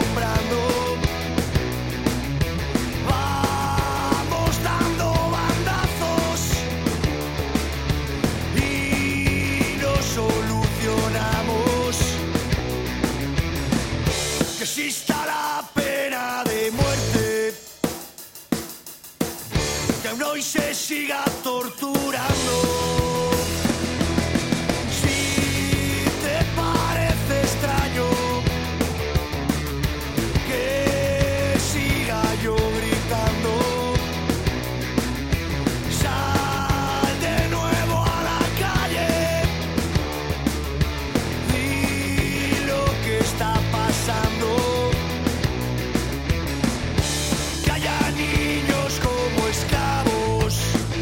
comprando. Vamos dando bandazos y lo solucionamos. Que exista la pena de muerte, que aún hoy se siga torturando. Si te parece extraño que siga yo gritando, sal de nuevo a la calle, di lo que está pasando. Que haya niños como esclavos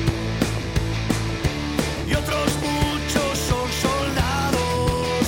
y otros muchos son soldados.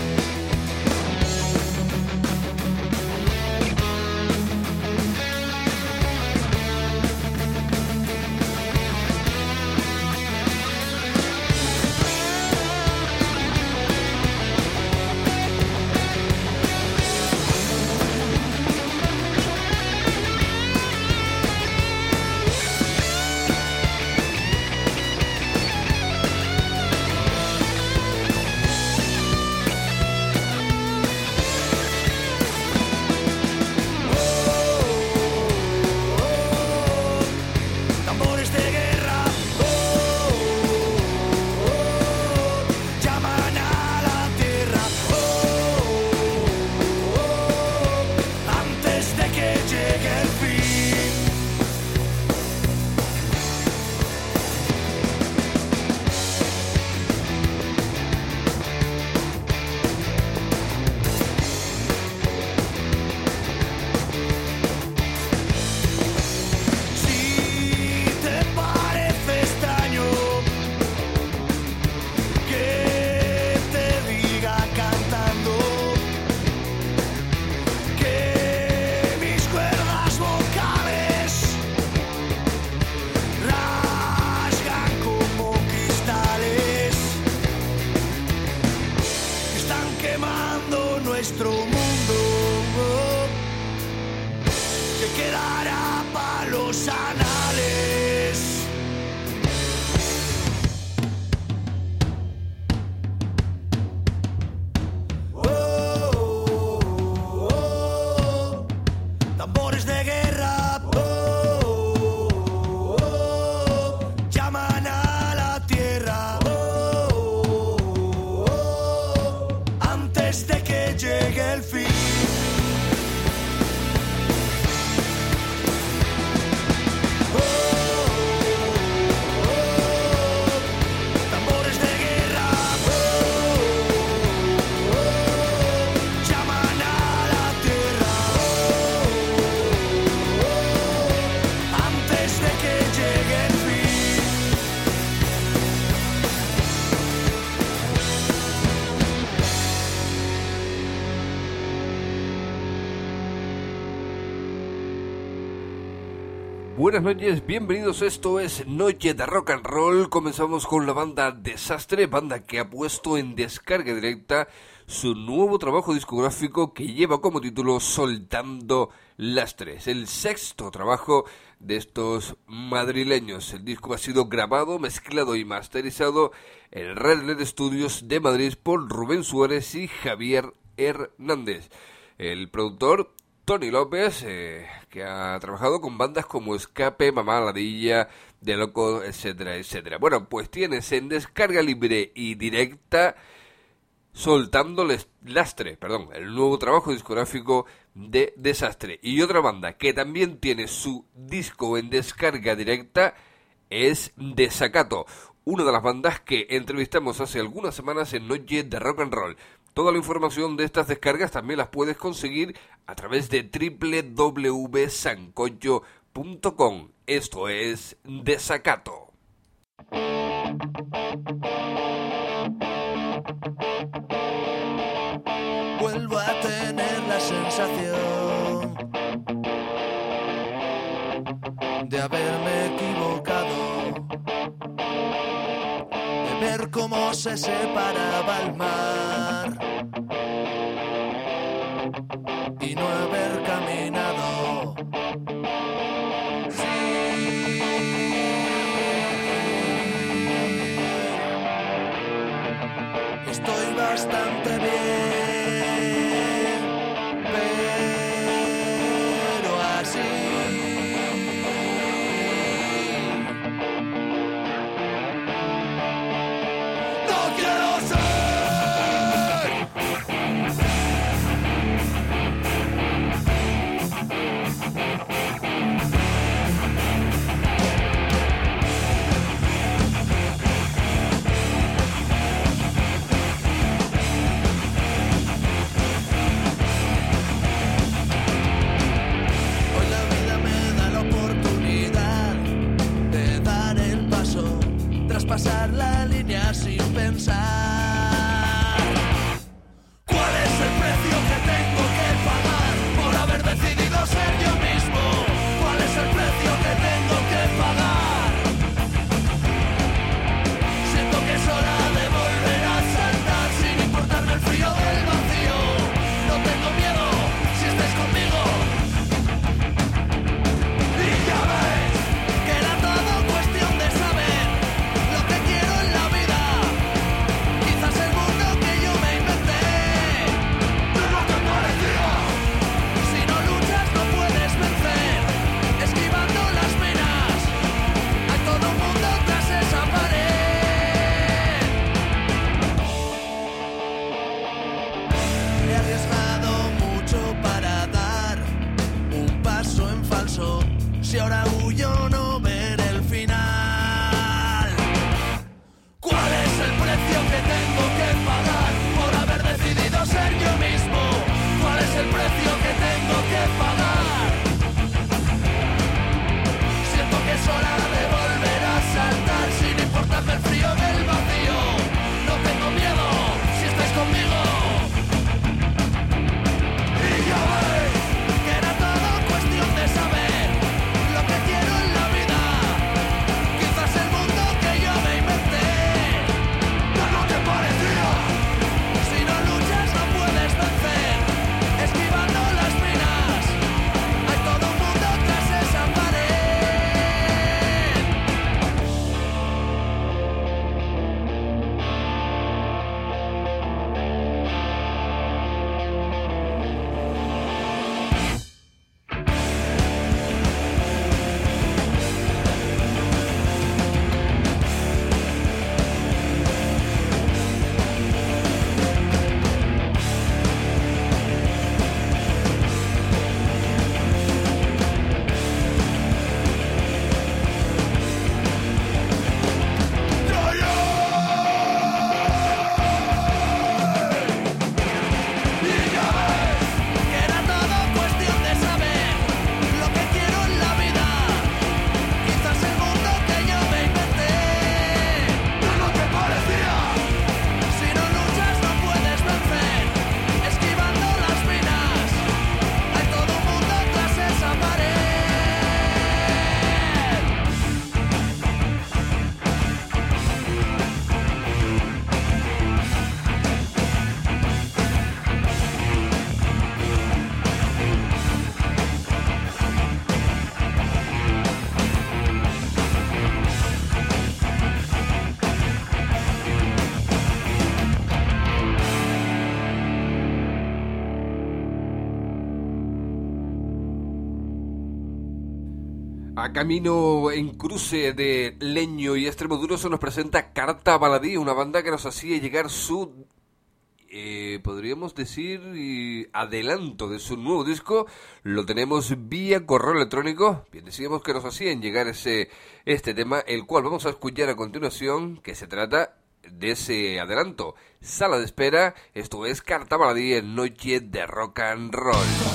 Tambores de guerra, llaman a la tierra, antes de que llegue el fin. Si te parece extraño que te diga cantando que mis cuerdas vocales rasgan como cristales, están quemando nuestro mundo, que quedará para los anales. Tambores de guerra, llaman a la tierra, antes de que llegue el fin. Tambores de guerra, llaman a la tierra, antes de que llegue el fin. Buenas noches, bienvenidos, esto es Noche de Rock and Roll. Comenzamos con la banda Desastre, banda que ha puesto en descarga directa su nuevo trabajo discográfico que lleva como título Soltando Lastres, el sexto trabajo de estos madrileños. El disco ha sido grabado, mezclado y masterizado en Red LED Studios de Madrid por Rubén Suárez y Javier Hernández. El productor Tony López, que ha trabajado con bandas como Escape, Mamá Ladilla, De Loco, etcétera, etcétera. Bueno, pues tienes en descarga libre y directa Soltando Lastre, el nuevo trabajo discográfico de Desastre. Y otra banda que también tiene su disco en descarga directa es Desacato, una de las bandas que entrevistamos hace algunas semanas en Noche de Rock and Roll. Toda la información de estas descargas también las puedes conseguir a través de www.sancocho.com. Esto es Desacato. Vuelvo a tener la sensación de haberme equivocado, de ver cómo se separaba el mar y no haber A camino en cruce de Leño y Extremoduro se nos presenta Carta Baladí, una banda que nos hacía llegar su, podríamos decir, adelanto de su nuevo disco. Lo tenemos vía correo electrónico. Bien, decíamos que nos hacían llegar este tema, el cual vamos a escuchar a continuación, que se trata de ese adelanto. Sala de espera, esto es Carta Baladí en Noche de Rock and Roll.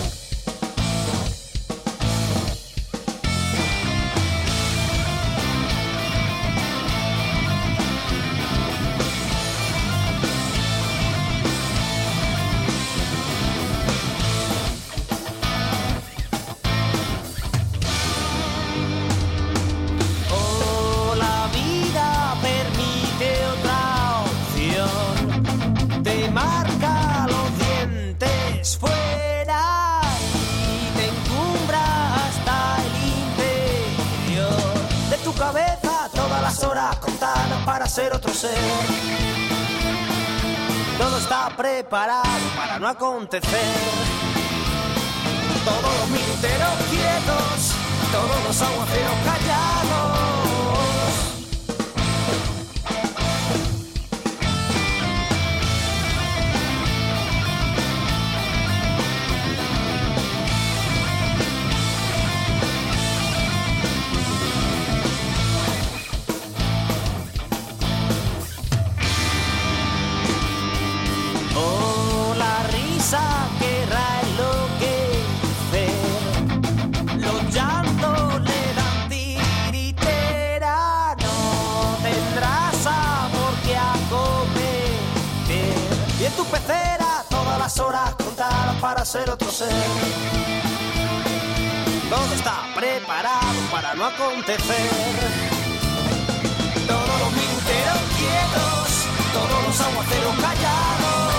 Para ser otro ser, todo está preparado para no acontecer. Todos los minuteros quietos, todos los aguaceros callados. Querrá enloquecer, los llantos le dan tiritera, no tendrás amor que acometer. Y en tu pecera todas las horas contadas para ser otro ser. Todo está preparado para no acontecer. Todos los minuteros quietos, todos los aguaceros callados.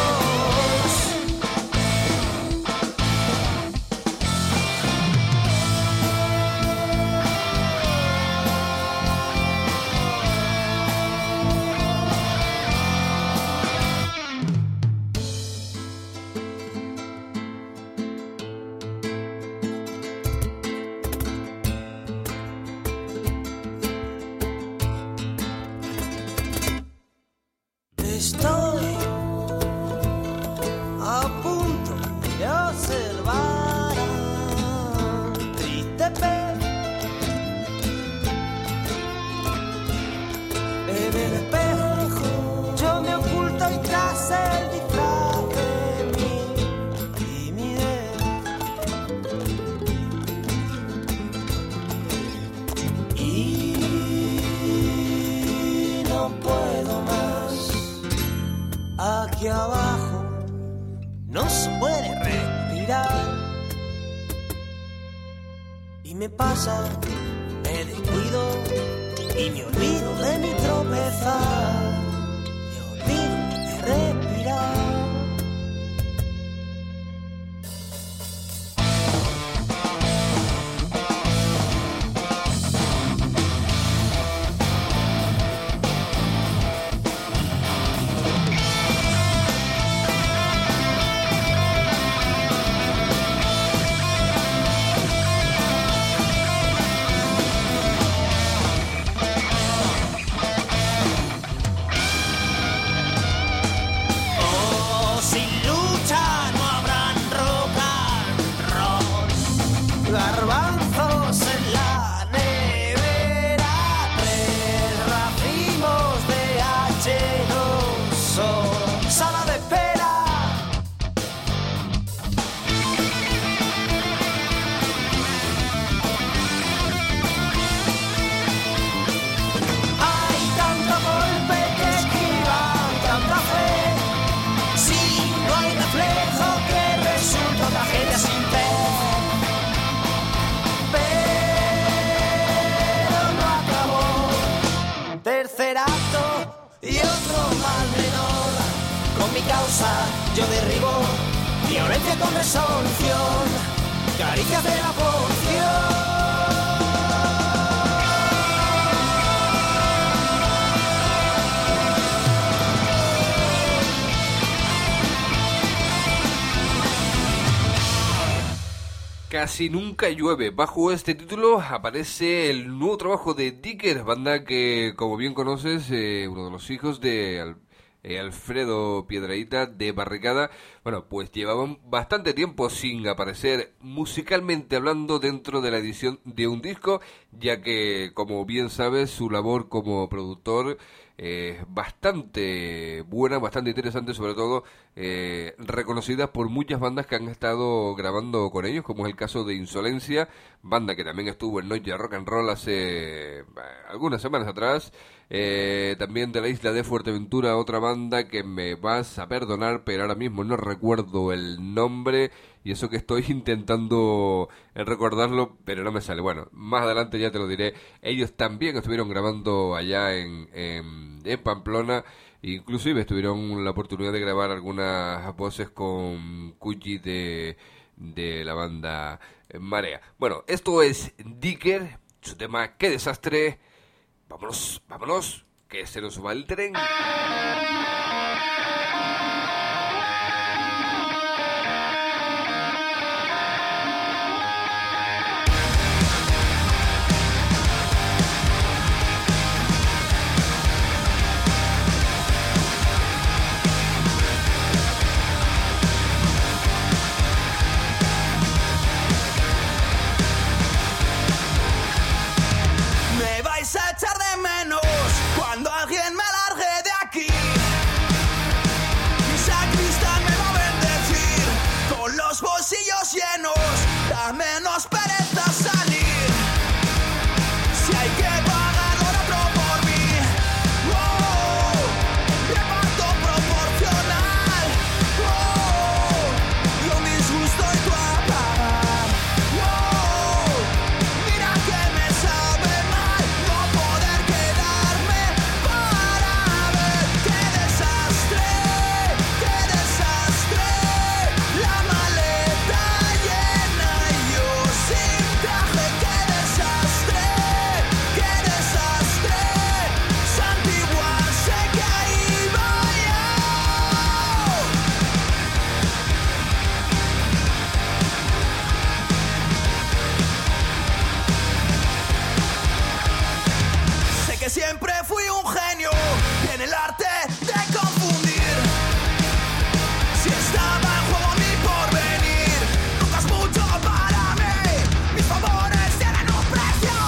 Estoy a punto de observar triste pez en el espejo. Yo me oculto y tras el disfraz de mi timidez. Y no puedo más. Aquí abajo no se puede respirar. Y me pasa, me descuido y me olvido de mi tropezar. Me olvido de respirar. Garbanzos en la nevera, 3 racimos de H2O, sala de espera. Hay tanto golpe que esquivan tanta fe. Si no hay reflejo que resulta tragedia sin fe. Tercer acto y otro mal menor. Con mi causa yo derribo violencia con resolución, caricias de la porción. Casi nunca llueve. Bajo este título aparece el nuevo trabajo de Dicker, banda que, como bien conoces, uno de los hijos de Alfredo Piedrahita de Barricada, bueno, pues llevaban bastante tiempo sin aparecer musicalmente hablando dentro de la edición de un disco, ya que, como bien sabes, su labor como productor es bastante buena, bastante interesante, sobre todo reconocida por muchas bandas que han estado grabando con ellos, como es el caso de Insolencia, banda que también estuvo en Noche de Rock and Roll hace algunas semanas atrás. También de la isla de Fuerteventura, otra banda que me vas a perdonar, pero ahora mismo no recuerdo el nombre, y eso que estoy intentando recordarlo, pero no me sale. Bueno, más adelante ya te lo diré. Ellos también estuvieron grabando allá en Pamplona, inclusive tuvieron la oportunidad de grabar algunas voces con Cuchi de la banda Marea. Bueno, esto es Dicker, su tema Qué desastre. Vámonos, vámonos, que se nos va el tren. Me vais a echar de menos cuando alguien me largue de aquí. Mi sacristán me va a bendecir con los bolsillos llenos. Da menos pereza salir. Si hay que pagar lo otro por mí. Oh, reparto proporcional. Oh, yo disgusto y tú a pagar. Oh, mira que me sabe mal no poder quedarme para ver qué desastre, la maleta llena y yo sin traje, qué desastre, santiguarse que ahí vaya. Sé que siempre fui un genio en el arte de confundir. Si estaba en juego mi porvenir, nunca es mucho para mí. Mis favores tienen un precio.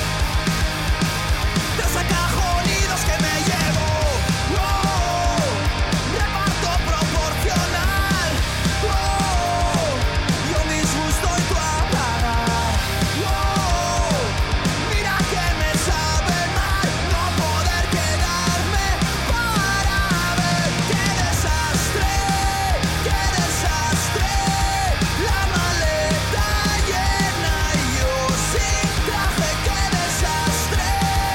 De los acajonidos que me llevo, oh, reparto proporcional. Oh, yo disgusto y tú a pagar. Oh, mira que me sabe mal no poder quedarme para ver qué desastre, la maleta llena y yo sin traje, qué desastre,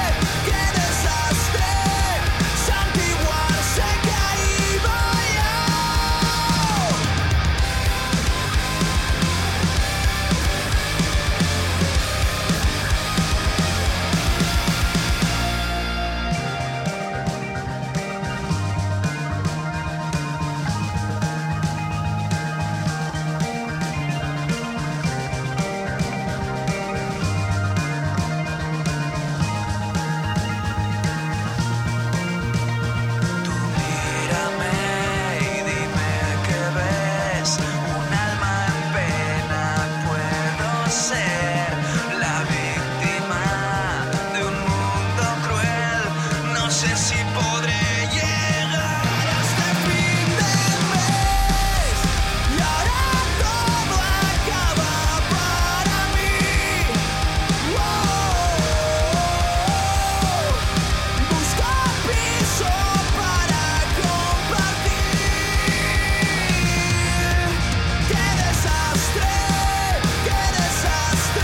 santiguarse que ahí vaya. Tú mírame y dime qué ves. Un alma en pena puedo ser. La víctima de un mundo cruel. No sé si podré llegar hasta el fin del mes. Y ahora todo acaba para mí. Busca piso para compartir. Qué desastre,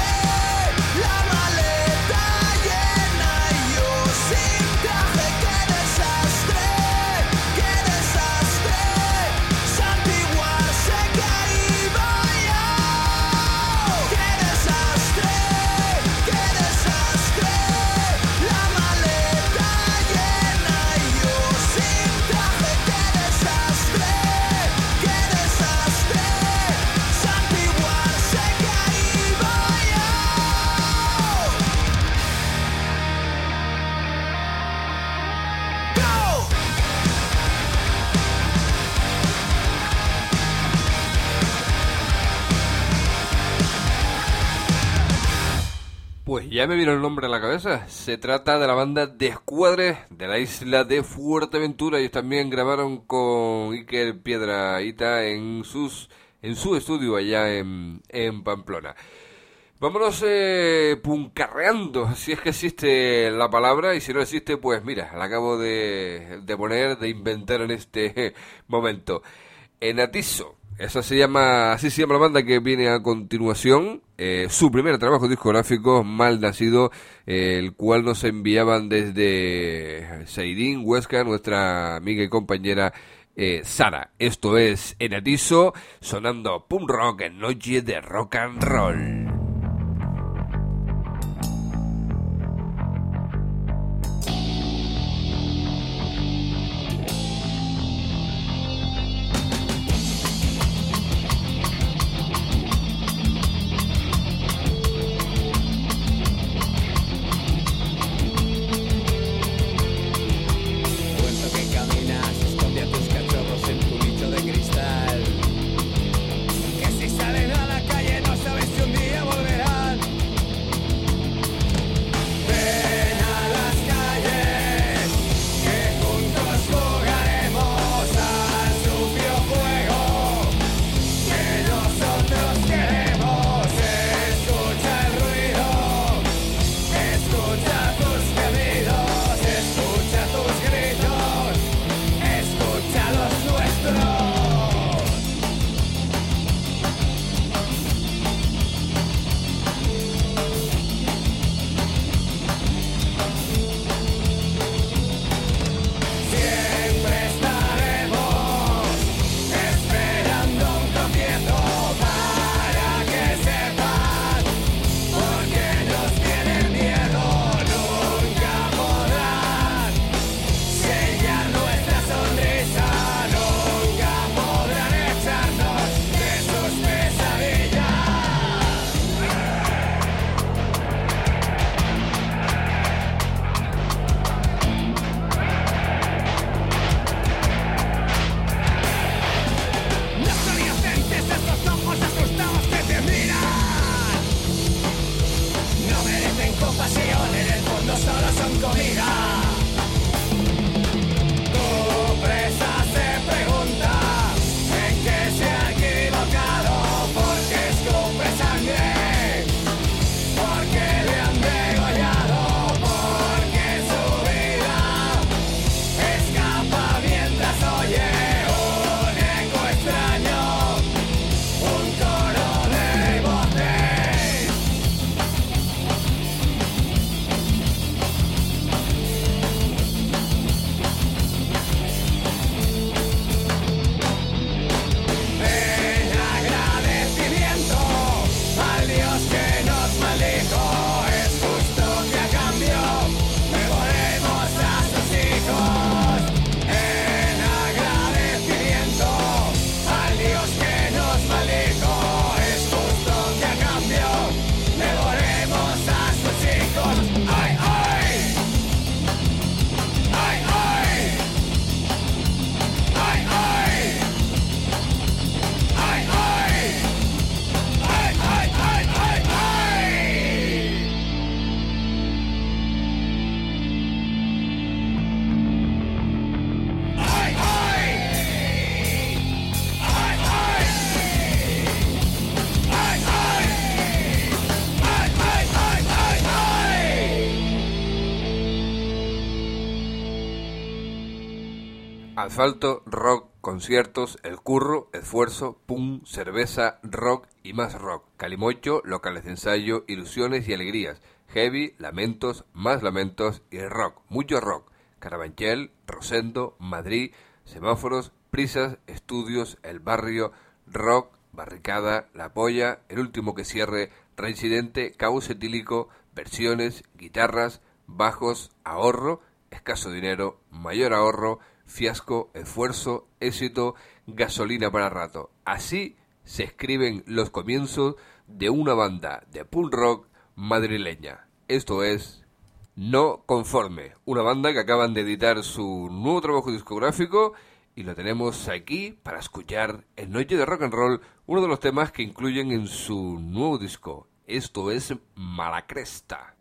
Pues ya me vino el nombre a la cabeza. Se trata de la banda Descuadre de la isla de Fuerteventura. Ellos también grabaron con Iker Piedrahita en su estudio allá en Pamplona. Vámonos puncarreando, si es que existe la palabra, y si no existe, pues mira, la acabo de inventar en este momento. Enatiso, así se llama la banda que viene a continuación, su primer trabajo discográfico, Mal Nacido, el cual nos enviaban desde Seidín, Huesca, nuestra amiga y compañera Sara. Esto es Enatiso, sonando punk rock en Noche de Rock and Roll. Asfalto, rock, conciertos, el curro, esfuerzo, punk, cerveza, rock y más rock. Calimocho, locales de ensayo, ilusiones y alegrías. Heavy, lamentos, más lamentos y rock, mucho rock. Carabanchel, Rosendo, Madrid, semáforos, prisas, estudios, el barrio, rock, barricada, la polla, el último que cierre, reincidente, caos etílico, versiones, guitarras, bajos, ahorro, escaso dinero, mayor ahorro, fiasco, esfuerzo, éxito, gasolina para rato. Así se escriben los comienzos de una banda de punk rock madrileña. Esto es No Conforme, una banda que acaban de editar su nuevo trabajo discográfico y lo tenemos aquí para escuchar en Noche de Rock and Roll, uno de los temas que incluyen en su nuevo disco, Esto es Malacresta.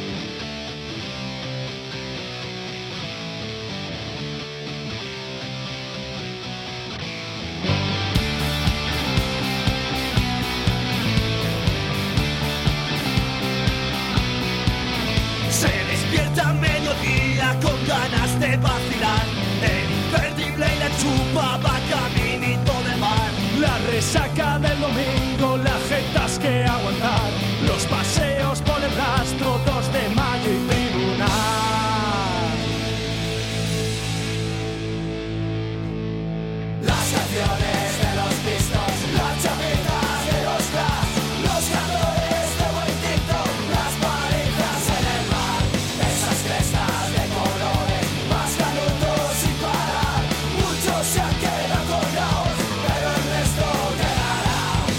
Se despierta a mediodía con ganas de vacilar. El imperdible y la chupa va caminito de mar. La resaca del domingo, las jetas que aguantar. Los paseos por el rastro, 2 de mayo y tribunal. Las canciones de los pistos, las chapitas de los crash, los cantores de buen TikTok, las palizas en el mar, esas crestas de colores, más canutos sin parar. Muchos se han quedado colgados, pero el resto quedará.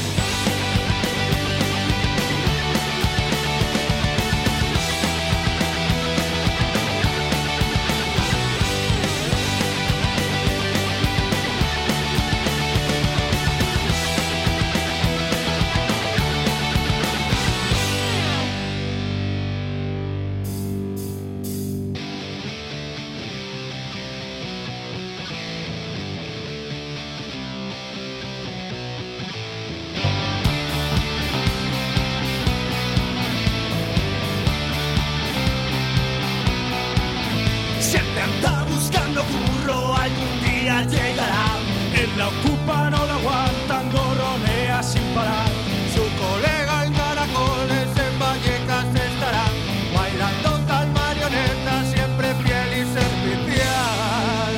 Siempre anda buscando curro, algún día llegará. En la ocupa no la aguantan, gorronea sin parar. Su colega en caracoles en Vallecas estará, bailando tal marioneta, siempre fiel y servicial.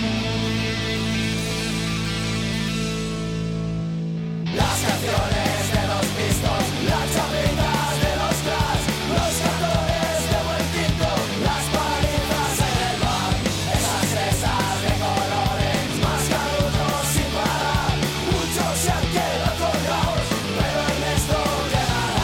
Las canciones de los pistos, las chapitas de los crash, los cantores de buen TikTok, las palizas en el mar, esas crestas de colores, más canutos sin parar. Muchos se han quedado colgados, pero el resto quedará.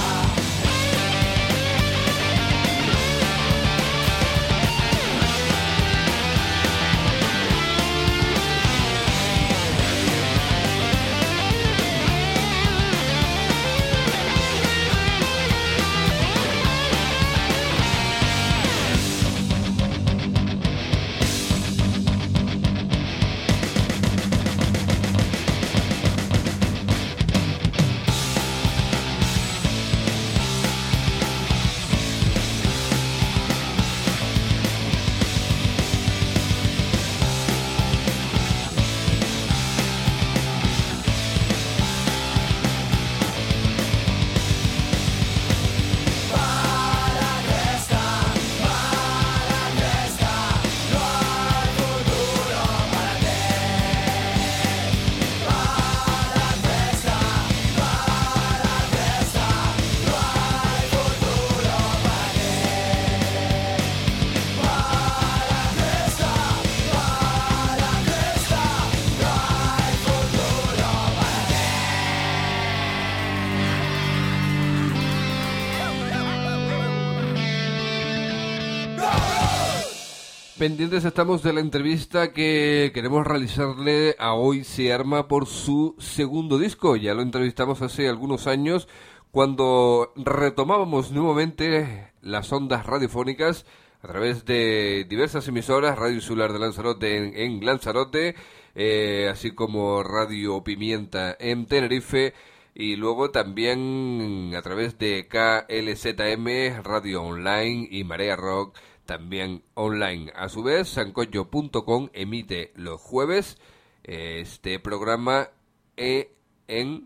Pendientes estamos de la entrevista que queremos realizarle a Hoy Se Arma por su segundo disco. Ya lo entrevistamos hace algunos años cuando retomábamos nuevamente las ondas radiofónicas a través de diversas emisoras, Radio Insular de Lanzarote en Lanzarote, así como Radio Pimienta en Tenerife, y luego también a través de KLZM, Radio Online y Marea Rock, también online. A su vez, sancocho.com emite los jueves este programa en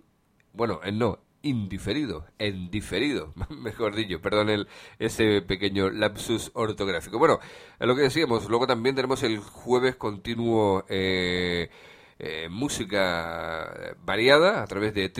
diferido, mejor dicho, perdón ese pequeño lapsus ortográfico. Bueno, a lo que decíamos, luego también tenemos el jueves continuo música variada a través de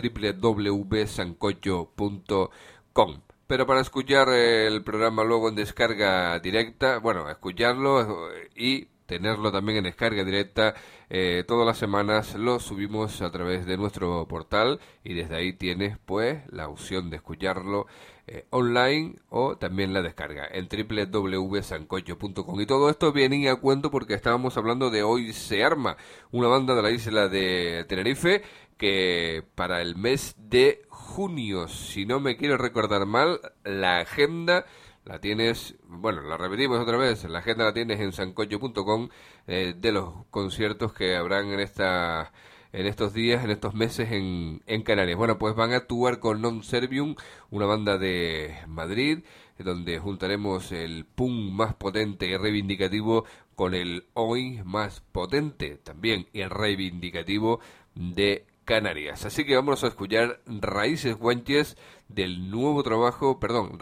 www.sancocho.com. Pero para escuchar el programa luego en descarga directa, bueno, escucharlo y tenerlo también en descarga directa. Todas las semanas lo subimos a través de nuestro portal y desde ahí tienes pues la opción de escucharlo online o también la descarga en www.sancocho.com. Y todo esto viene a cuento porque estábamos hablando de Hoy Se Arma, una banda de la isla de Tenerife que para el mes de junio, si no me quiero recordar mal, la agenda la tienes, bueno, la repetimos otra vez, la agenda la tienes en sancocho.com de los conciertos que habrán en estos días, en estos meses en Canarias. Bueno, pues van a actuar con Non Servium, una banda de Madrid, donde juntaremos el punk más potente y reivindicativo con el hoy más potente también y reivindicativo de Canarias. Así que vamos a escuchar Raíces Canarias del nuevo trabajo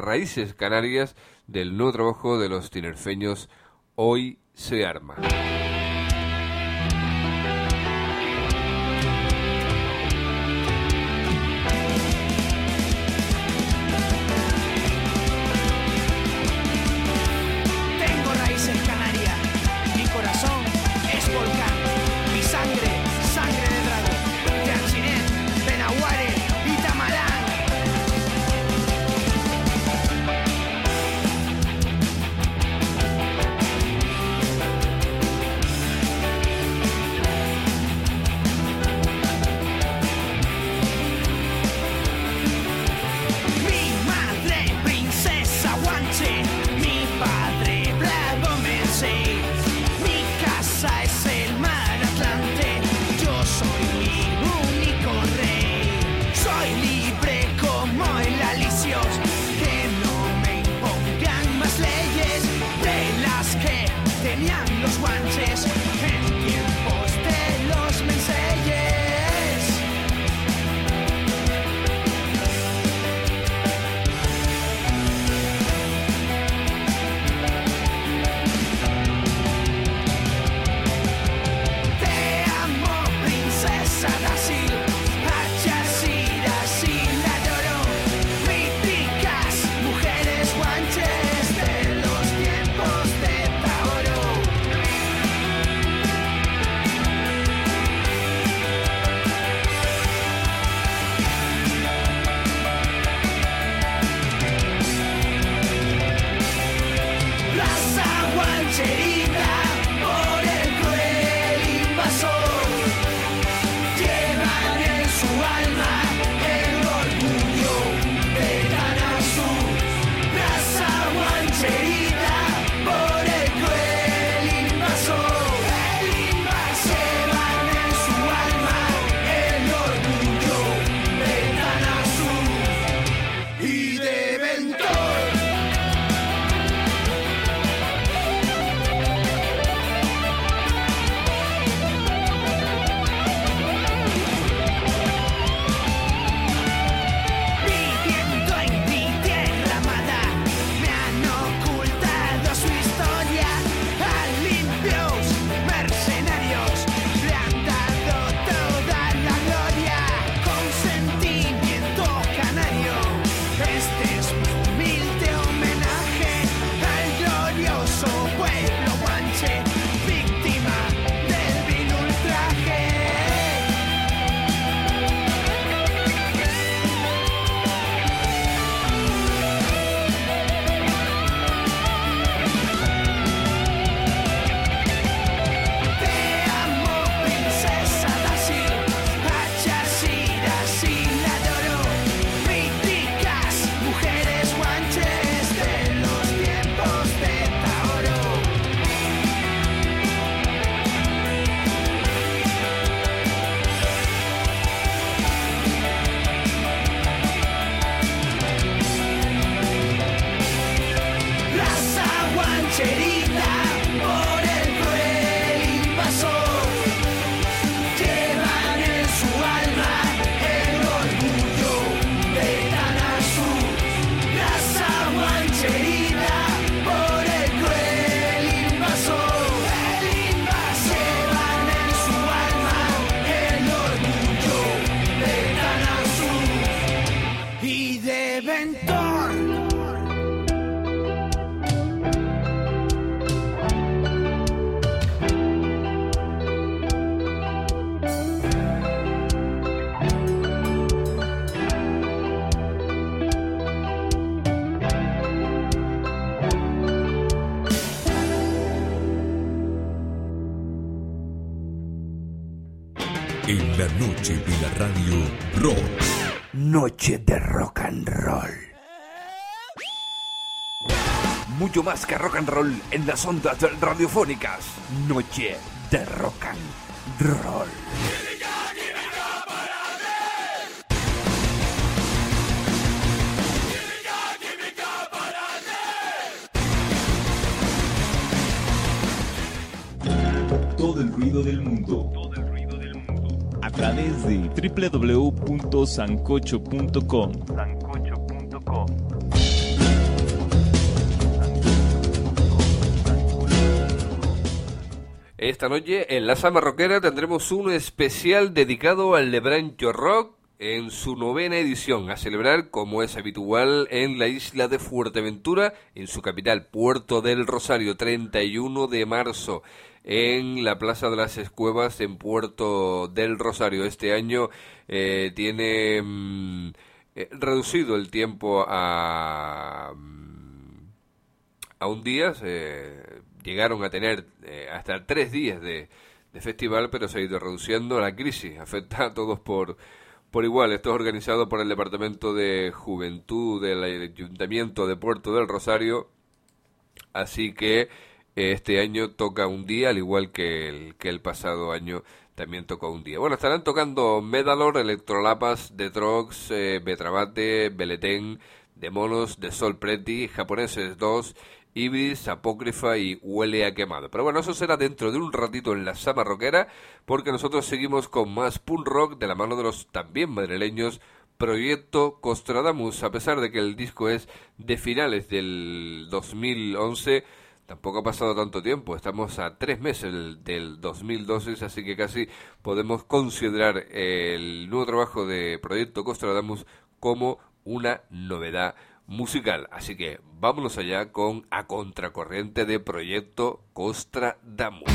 de los tinerfeños Hoy Se Arma. Tengo raíces canarias, mi corazón es volcán, mi sangre, sangre de dragón, de Alcinet, Benaguare y Tamarán. Mi madre, princesa guanche, mi padre, blagomense. Mi casa es el mar Atlante, yo soy mi único rey. Soy libre como el Alicios, que no me impongan más leyes de las que tenían los guanches en tiempos de los menseyes. Te amo, princesa Brasil, Algeciras y la adoro. Míticas mujeres guanches de los tiempos de Taoro. Raza guancherita por el cruel invasor, llevan en su alma el orgullo de tan azul. Raza guancherita por el cruel invasor, llevan en su alma el orgullo de tan azul y de Ventor. Viviendo en mi tierra amada, me han ocultado su historia. A limpios mercenarios le han dado toda la gloria. Con sentimiento canario, este es mi humilde homenaje al glorioso pueblo guanche, víctima del vil ultraje. Te amo, princesa Brasil, Algeciras y la adoro. Míticas mujeres guanches de los tiempos de Taoro. Raza guancherita por el cruel invasor, llevan en su alma el orgullo de tan azul. Raza guancherita por el cruel invasor, llevan en su alma el orgullo de tan azul y de Ventor. La noche de la radio rock. Noche de rock and roll. Mucho más que rock and roll en las ondas radiofónicas. Noche de rock and roll. Todo el ruido del mundo. A través de www.sancocho.com. Esta noche en la Sama Rockera tendremos un especial dedicado al Lebrancho Rock en su 9ª edición, a celebrar como es habitual en la isla de Fuerteventura, en su capital, Puerto del Rosario, 31 de marzo, en la Plaza de las Escuevas en Puerto del Rosario. Este año tiene reducido el tiempo a un día. Llegaron a tener hasta 3 días de festival, pero se ha ido reduciendo. La crisis afecta a todos por igual. Esto es organizado por el Departamento de Juventud del Ayuntamiento de Puerto del Rosario, así que este año toca un día, al igual que el pasado año también tocó un día. Bueno, estarán tocando Medalor, Electrolapas, The Trogs, Betrabate, Beletén, Demonos, The Sol Pretty, Japoneses 2, Ibris, Apócrifa y Huele a Quemado. Pero bueno, eso será dentro de un ratito en la Sama Rockera, porque nosotros seguimos con más punk rock de la mano de los también madrileños Proyecto Costradamus. A pesar de que el disco es de finales del 2011, tampoco ha pasado tanto tiempo. Estamos a 3 meses del 2012, así que casi podemos considerar el nuevo trabajo de Proyecto Costradamus como una novedad musical. Así que vámonos allá con A Contracorriente de Proyecto Costradamus.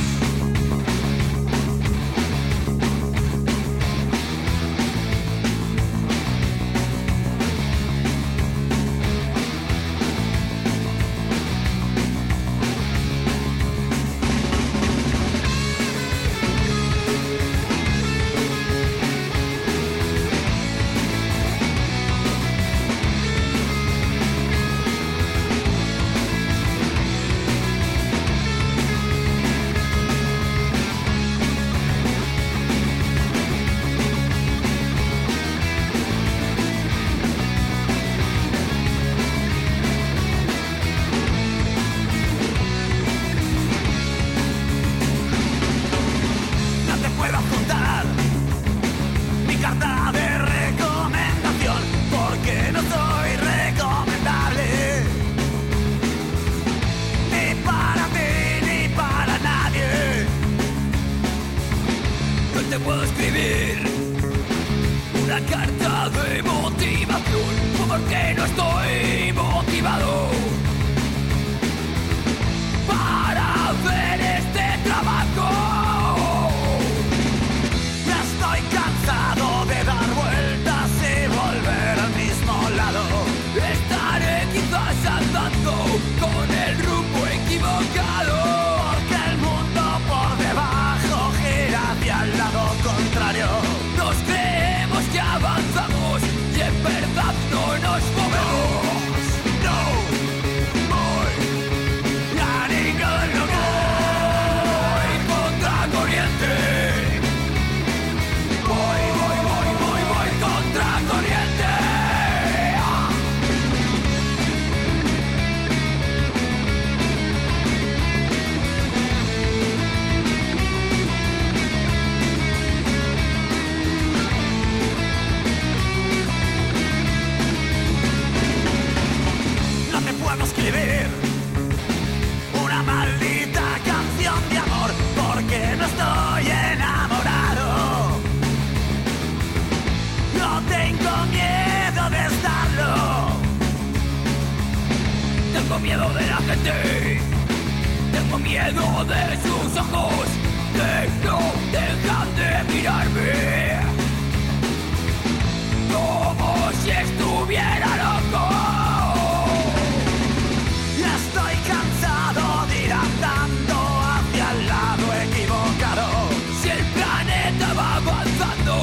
Va avanzando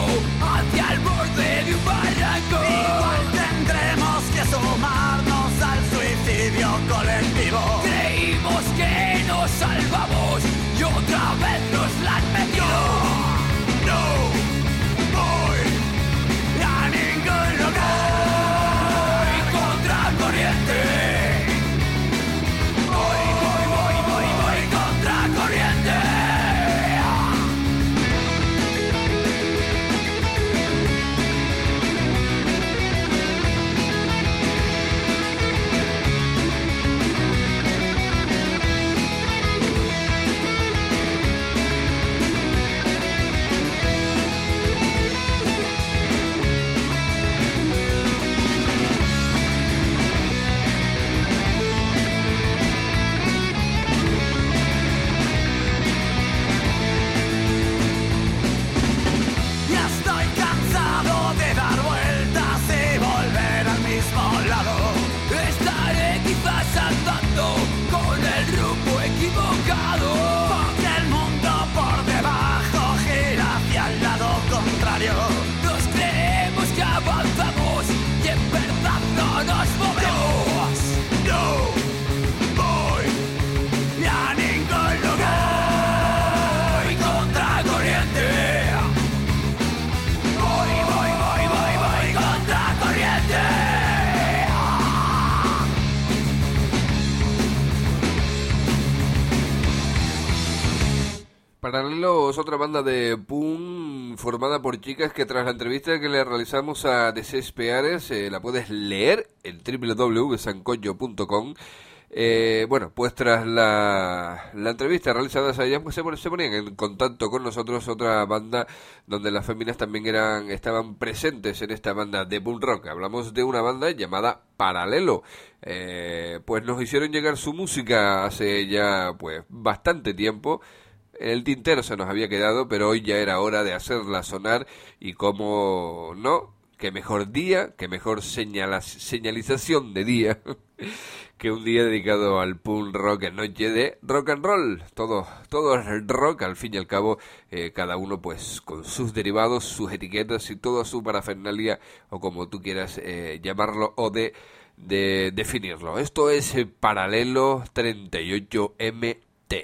Paralelo es otra banda de punk formada por chicas que tras la entrevista que le realizamos a Desespeares, la puedes leer en www.sancoyo.com. Bueno, pues tras la entrevista realizada a ellas, pues se ponían en contacto con nosotros, otra banda donde las féminas también estaban presentes en esta banda de punk rock. Hablamos de una banda llamada Paralelo. Pues nos hicieron llegar su música hace ya pues bastante tiempo. En el tintero se nos había quedado, pero hoy ya era hora de hacerla sonar, y como no, qué mejor día, qué mejor señalización de día que un día dedicado al punk rock en noche de rock and roll. Todo es rock, al fin y al cabo, cada uno pues con sus derivados, sus etiquetas y toda su parafernalia, o como tú quieras llamarlo, o de definirlo. Esto es Paralelo 38MT.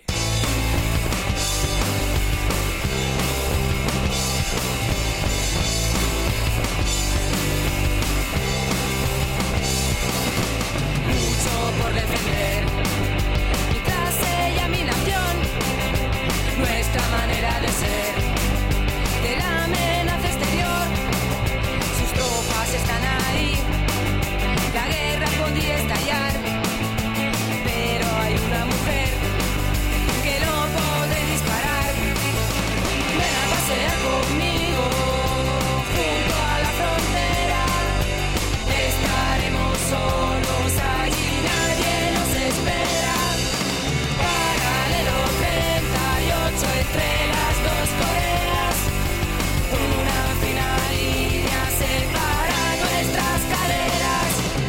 Pero hay una mujer que no podré disparar. Ven a pasear conmigo junto a la frontera. Estaremos solos allí, nadie nos espera. Paralelo 38 entre las dos Coreas. Una fina línea separa nuestras caderas.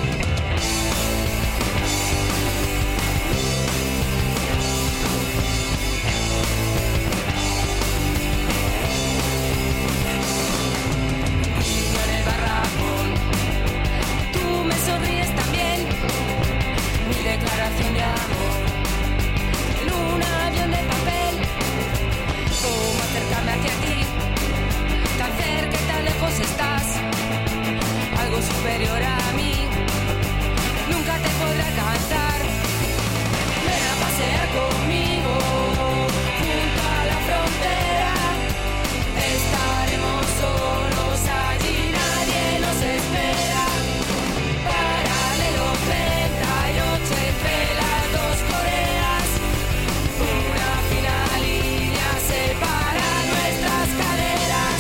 Sonríes también, mi declaración de amor en un avión de papel. Cómo acercarme hacia ti, tan cerca y tan lejos estás, algo superior a mí, nunca te podré alcanzar. Ven a pasear conmigo junto a la frontera. Estaremos solos allí, nadie nos espera. Paralelo 38 entre las dos Coreas. Una fina línea separa nuestras caderas.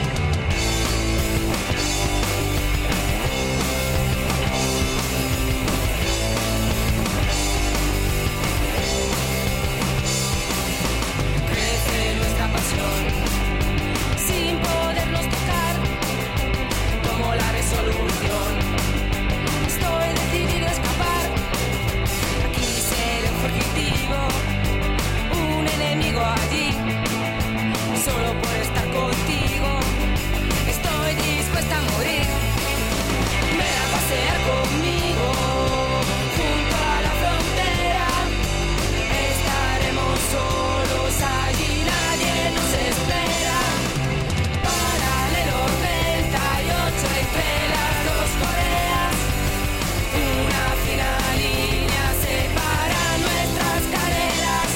Crece nuestra pasión sin podernos tocar. Tomo la resolución. Estoy decidido a escapar. Aquí seré un fugitivo, un enemigo allí. Solo por estar contigo estoy dispuesta a morir. Ven a pasear conmigo junto a la frontera. Estaremos solos allí, nadie nos espera. Paralelo 38 entre las dos Coreas. Una fina línea separa nuestras caderas.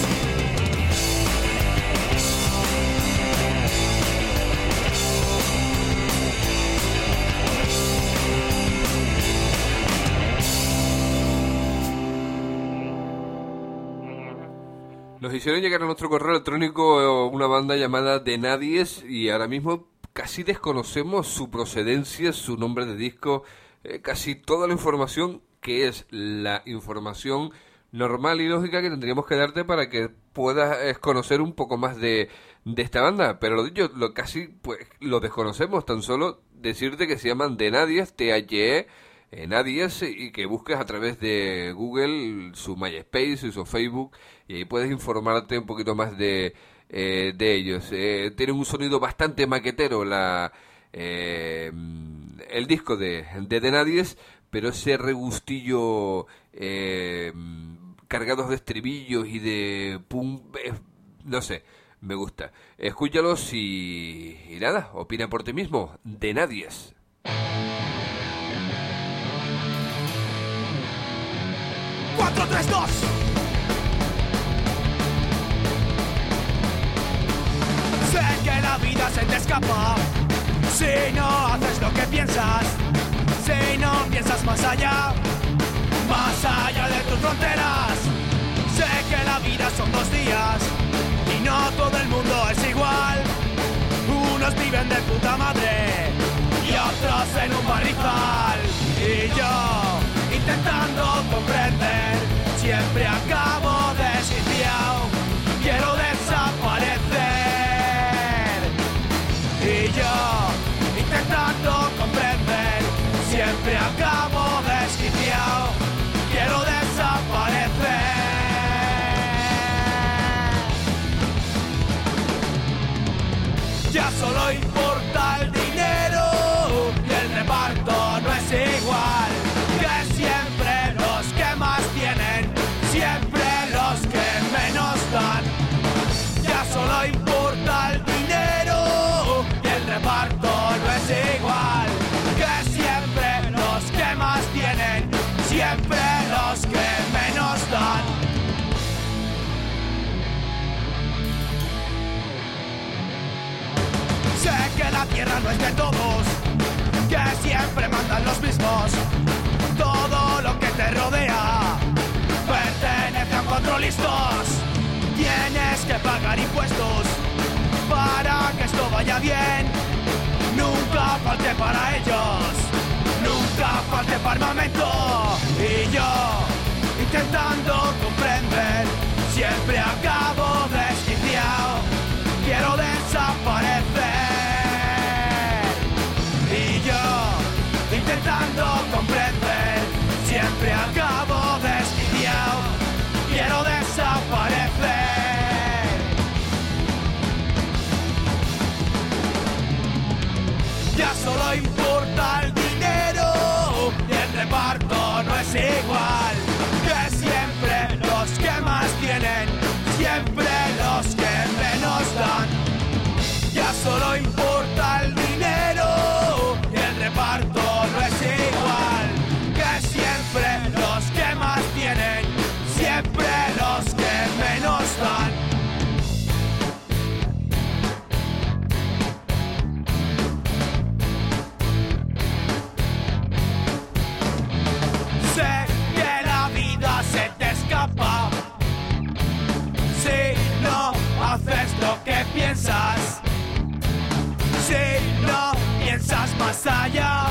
Nos hicieron llegar a nuestro correo electrónico una banda llamada De Nadies, y ahora mismo casi desconocemos su procedencia, su nombre de disco, casi toda la información que es la información normal y lógica que tendríamos que darte para que puedas conocer un poco más de esta banda. Pero lo dicho, casi pues lo desconocemos, tan solo decirte que se llaman De Nadies, THE, Nadies, y que busques a través de Google su MySpace y su Facebook, y ahí puedes informarte un poquito más de ellos. Tienen un sonido bastante maquetero el disco de Nadies, pero ese regustillo cargados de estribillos y de pum, no sé, me gusta. Escúchalos y nada, opina por ti mismo. De Nadies. 4, 3, 2. la vida se te escapa si no haces lo que piensas, si no piensas más allá de tus fronteras. Sé que la vida son 2 días y no todo el mundo es igual. Unos viven de puta madre y otros en un barrizal. Y yo, intentando comprender, siempre acabo desquiciado. Quiero desaparecer. Y yo, intentando comprender, siempre acabo desquiciado. Quiero desaparecer. Ya solo importa el dinero y el reparto no es igual. Que siempre los que más tienen, siempre los que menos dan. Ya solo importa el dinero y el reparto no es igual. Que siempre los que más tienen, siempre los que menos dan. Sé que la tierra no es de todos, que siempre mandan los mismos. Todo lo que te rodea pertenece a 4 listos. Tienes que pagar impuestos para que esto vaya bien. Nunca falte para ellos, nunca falte para armamento. Y yo, intentando comprender, siempre acabo desquiciado. Quiero desaparecer. Y yo, intentando comprender, siempre acabo desquiciado. Quiero desaparecer. Ya solo importa el dinero y el reparto no es igual. Que siempre los que más tienen, siempre los que menos dan. Ya solo importa el dinero y el reparto no es igual. Que siempre los que más tienen, siempre los que menos dan. Sé que la vida se te escapa si no haces lo que piensas, si no piensas más allá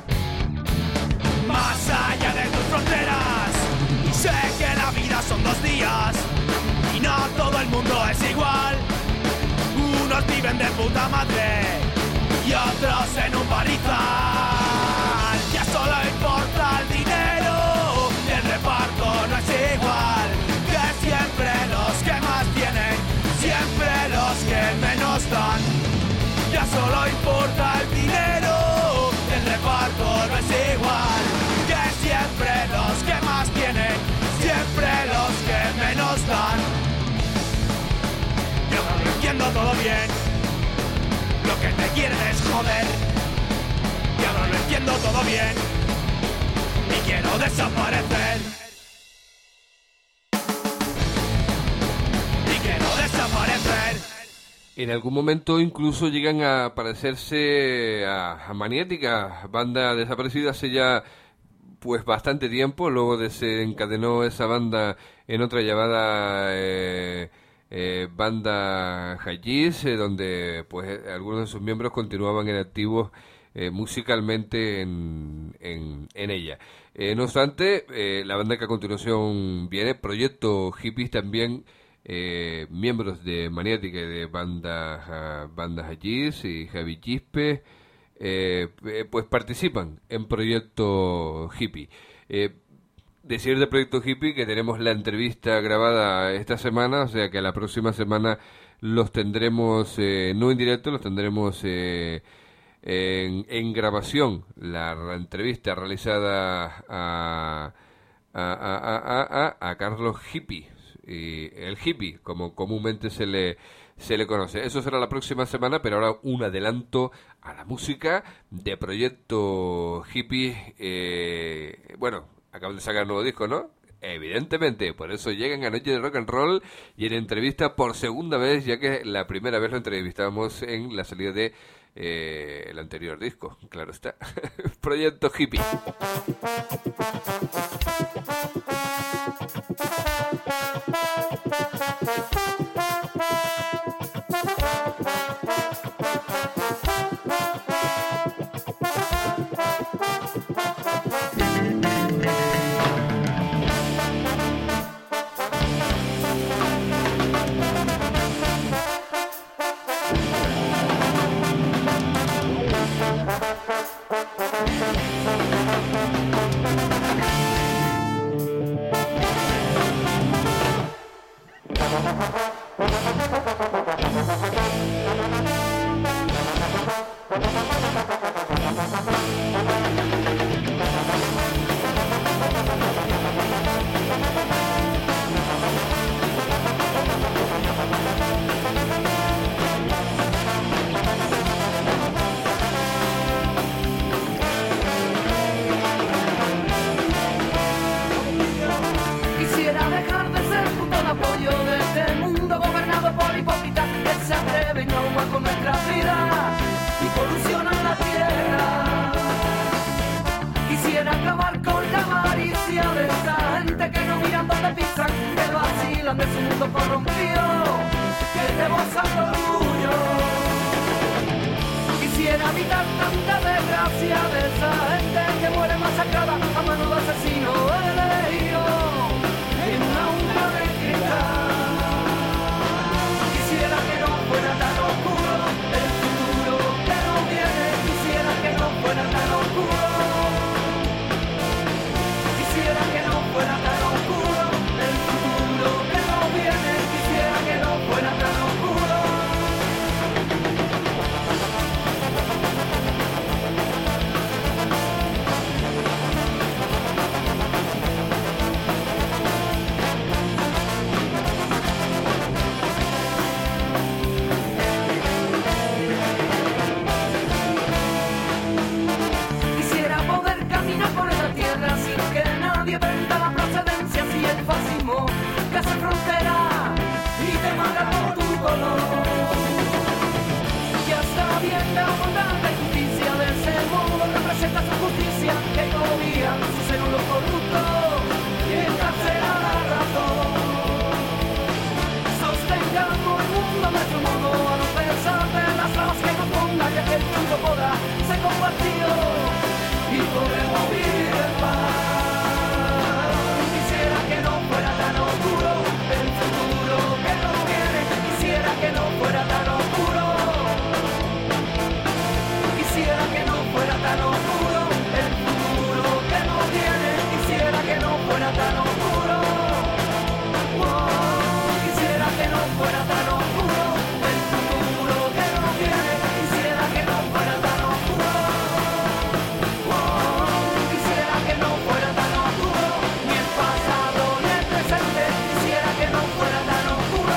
de tus fronteras. Y sé que la vida son 2 días y no todo el mundo es igual. Unos viven de puta madre y otros en un barrizal. Ya solo importa el dinero y el reparto no es igual. Que siempre los que más tienen, siempre los que menos dan. Ya solo importa el dinero y el reparto no es igual. Que siempre los que más tienen, siempre los que menos dan. Yo no lo entiendo todo bien, lo que te quieren es joder. Yo no lo entiendo todo bien y quiero desaparecer. Y quiero desaparecer. En algún momento incluso llegan a parecerse a Maniática, banda desaparecida hace ya pues bastante tiempo. Luego desencadenó esa banda en otra llamada banda Hayiz, donde pues algunos de sus miembros continuaban en activos musicalmente en ella. No obstante, la banda que a continuación viene, Proyecto Hippies, también miembros de Maniática y de banda Hayiz y Javi Quispe, pues participan en Proyecto Hippie. Decir de Proyecto Hippie que tenemos la entrevista grabada esta semana, o sea que la próxima semana los tendremos no en directo, los tendremos en grabación, la entrevista realizada a Carlos Hippie, el hippie, como comúnmente se le conoce. Eso será la próxima semana, pero ahora un adelanto a la música de Proyecto Hippie. Bueno, acaban de sacar un nuevo disco, ¿no? Evidentemente, por eso llegan a Noche de Rock and Roll y en entrevista por segunda vez, ya que la primera vez lo entrevistamos en la salida de el anterior disco, claro está, Proyecto Hippie. Quisiera dejar de ser puto de apoyo de este mundo gobernado por hipócritas que se atreven a jugar con nuestra vida y colusionan la tierra. Quisiera acabar con la avaricia de esa gente que no miran donde pisan, que vacilan de su mundo corrompido, que rebosan de orgullo. Quisiera evitar tanta desgracia de esa gente que muere masacrada a mano de asesinos elegidos en una urna de cristal. Quisiera que no fuera tan oscuro el futuro que no viene. Quisiera que no fuera tan oscuro. Quisiera que no fuera tan oscuro el futuro que no viene. Quisiera que no fuera tan oscuro. Quisiera poder caminar por esa tierra sin que nadie venda la procedencia, si el fascismo que hace frontera y te mata por tu color. Ya está bien la bondad de justicia, de ese modo representa su justicia, que cobían sus celulos corruptos y encarcela la razón. Sostengamos el mundo a nuestro modo, a no pensar de las trabas que nos ponga, ya que el mundo podrá ser compartido y podremos vivir en paz. Quisiera que no fuera tan oscuro el futuro que no viene. Quisiera que no fuera tan oscuro. Quisiera que no fuera tan oscuro el futuro que no viene. Quisiera que no fuera tan oscuro. Quisiera que no fuera tan oscuro el futuro que no viene. Quisiera que no fuera tan oscuro. Quisiera que no fuera tan oscuro ni el pasado ni el presente. Quisiera que no fuera tan oscuro.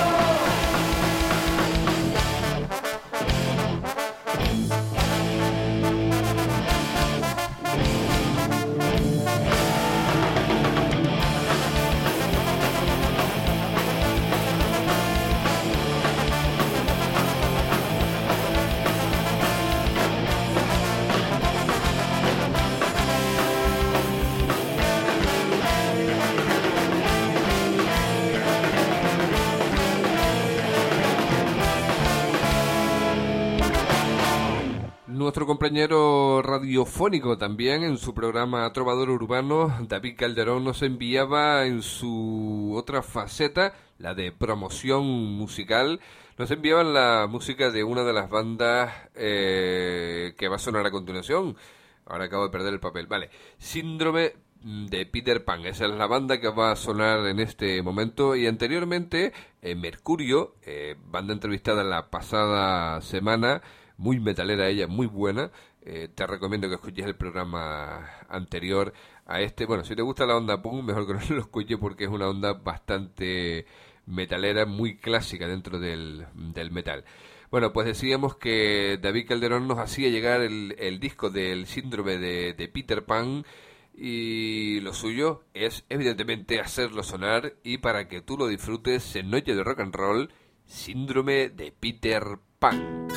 Nuestro compañero radiofónico también en su programa Trovador Urbano, David Calderón, nos enviaba en su otra faceta, la de promoción musical, nos enviaban la música de una de las bandas que va a sonar a continuación. Ahora acabo de perder el papel. Vale, Síndrome de Peter Pan. Esa es la banda que va a sonar en este momento. Y anteriormente, Mercurio, banda entrevistada la pasada semana, muy metalera ella, muy buena. Te recomiendo que escuches el programa anterior a este. Bueno, si te gusta la onda punk, mejor que no lo escuches porque es una onda bastante metalera, muy clásica dentro del metal. Bueno, pues decíamos que David Calderón nos hacía llegar el disco del Síndrome de Peter Pan, Y lo suyo es evidentemente hacerlo sonar, y para que tú lo disfrutes en Noche de Rock and Roll, Síndrome de Peter Pan.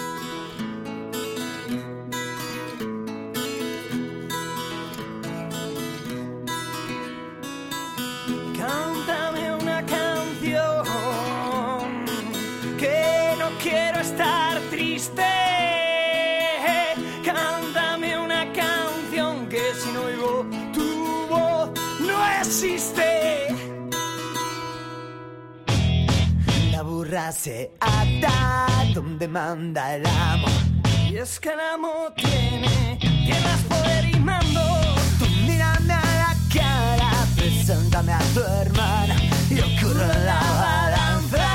Cántame una canción, que no quiero estar triste. Cántame una canción, que si no oigo tu voz no existe. La burra se ata donde manda el amo. Y es que el amo tiene más poder y mando. Tú mírame a la cara, preséntame a tu hermana y ocurre la balanza.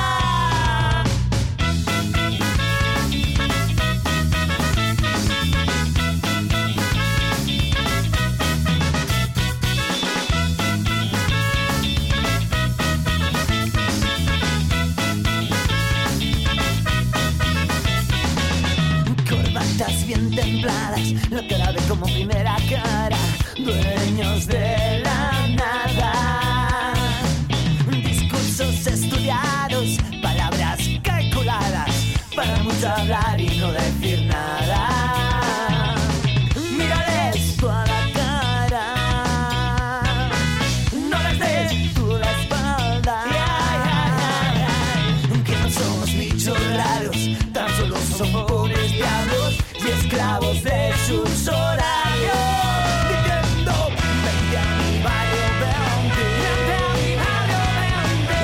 Corbatas bien templadas, la cara ve como primera cara, dueños de la nada. Discursos estudiados, palabras calculadas, para mucho hablar y no decir nada. Mírales tú a la cara, no les des tú la espalda. Que no somos bichos raros, tan solo somos pobres diablos y esclavos de sus horarios. Diciendo, vente a mi barrio, vente. Vente a mi barrio, vente.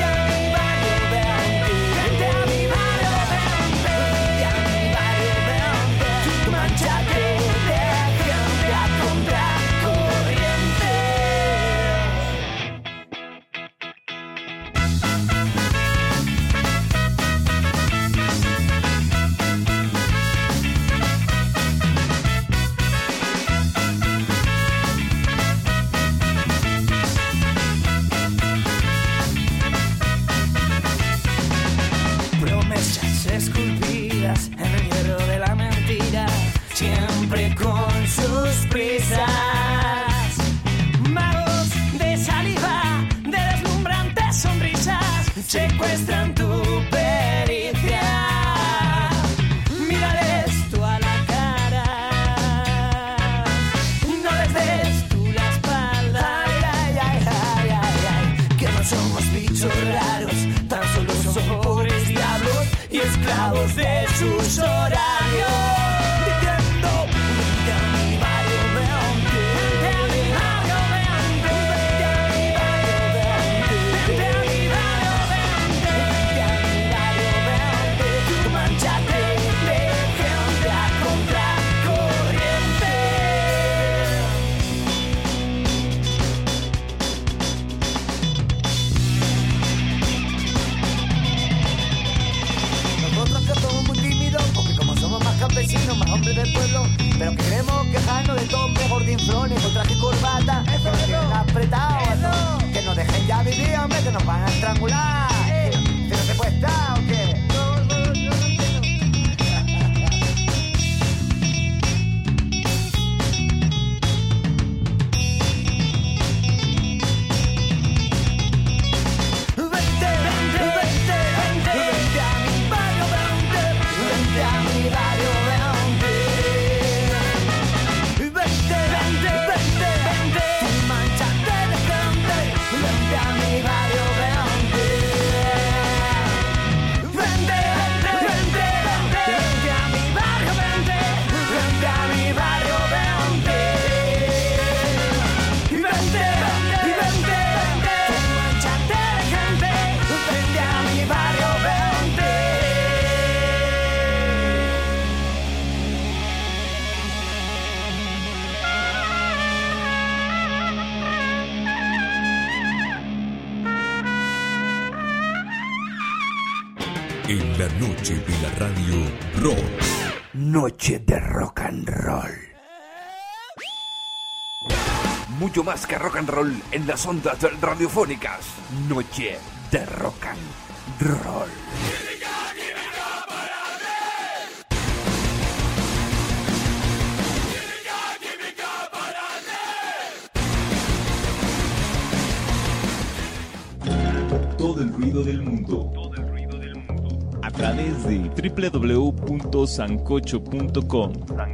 Vente a mi barrio, vente. Vente a mi barrio, vente. Tu manchate de gente a contracorriente. Promesas esculpidas en el hierro de la mentira, siempre con sus prisas. Magos de saliva, de deslumbrantes sonrisas, secuestran tu pericia. Mírales tú a la cara, no les des tú la espalda. Que no somos bichos raros, tan solo somos pobres diablos y esclavos de sus horarios. Diciendo, vente a mi barrio, vente. Vente a mi barrio, vente. Vente a mi barrio, vente. Vente a mi barrio, vente. Tu manchate de gente a contracorriente. Nosotros que somos muy tímidos, porque como somos más campesinos, más hombres del pueblo, pero que queremos quejarnos de todos hombres gordinflones con traje y corbata, que nos tienen apretados, que nos dejen ya vivir, hombre, que nos van a estrangular. ¿Que no se puede estar o qué? Vente, vente, vente, vente, vente a mi barrio, vente, vente a mi barrio, vente. Vente, vente, vente, vente, tu manchate de gente, vente a mi barrio, vente. Vente, vente, vente, vente, vente a mi barrio, vente, vente a mi barrio, vente. Vente, vente, vente, vente, tu manchate de gente, vente a mi barrio, vente. En la noche de la radio Rock. Noche de Rock and Roll. Mucho más que rock and roll en las ondas radiofónicas. Noche de Rock and Roll. todo el ruido del mundo. A través de www.sancocho.com.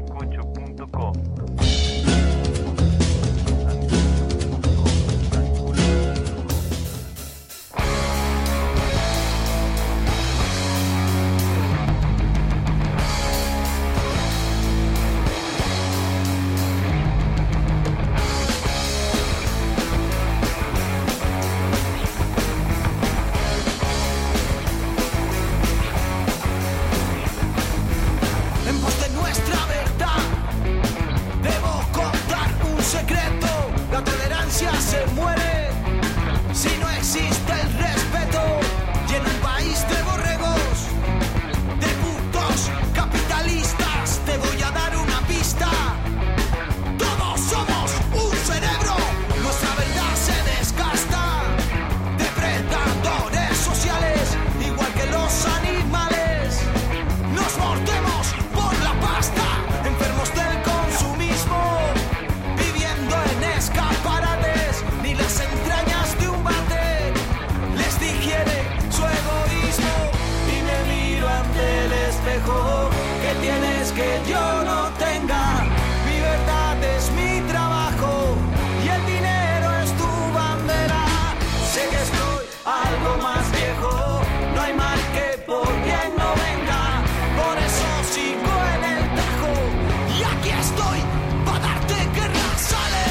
En pos de nuestra verdad, debo contar un secreto. La tolerancia se muere si no existe el respeto. Y en un país de borregos, de putos capitalistas, te voy a dar una pista. Todos somos un cerebro, nuestra verdad se desgasta. Depredadores sociales, igual que los animales. Nos mordemos por la pasta, enfermos del consumismo, viviendo en escaparates. Ni las entrañas de un bate les digiere su egoísmo. Y me miro ante el espejo, que tienes que yo no tenga. Mi verdad es mi trabajo y el dinero es tu bandera. Sé que estoy algo más viejo, no hay mal que por bien no venga. Por eso sigo en el tajo y aquí estoy para darte guerra, sale.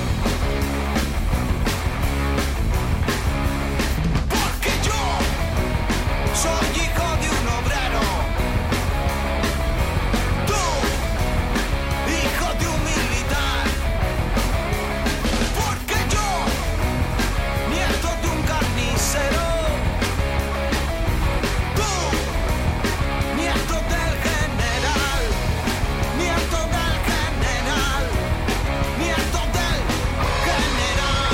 Porque yo soy hijo de un obrero, tú, hijo de un militar. Porque yo, nieto de un carnicero, tú, nieto del general, nieto del general, nieto del general.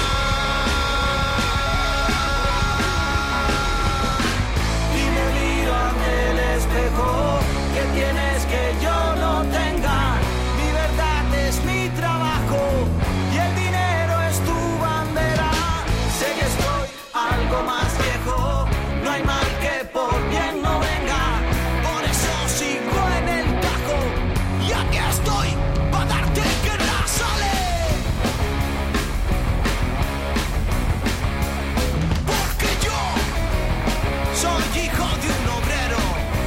Y me miro ante el espejo, que tienes que yo no tenga. Mi verdad es mi trabajo y el dinero es tu bandera. Sé que estoy algo más viejo, no hay mal que por bien no venga. Por eso sigo en el tajo y aquí estoy para darte guerra, sale. Porque yo soy hijo de un obrero,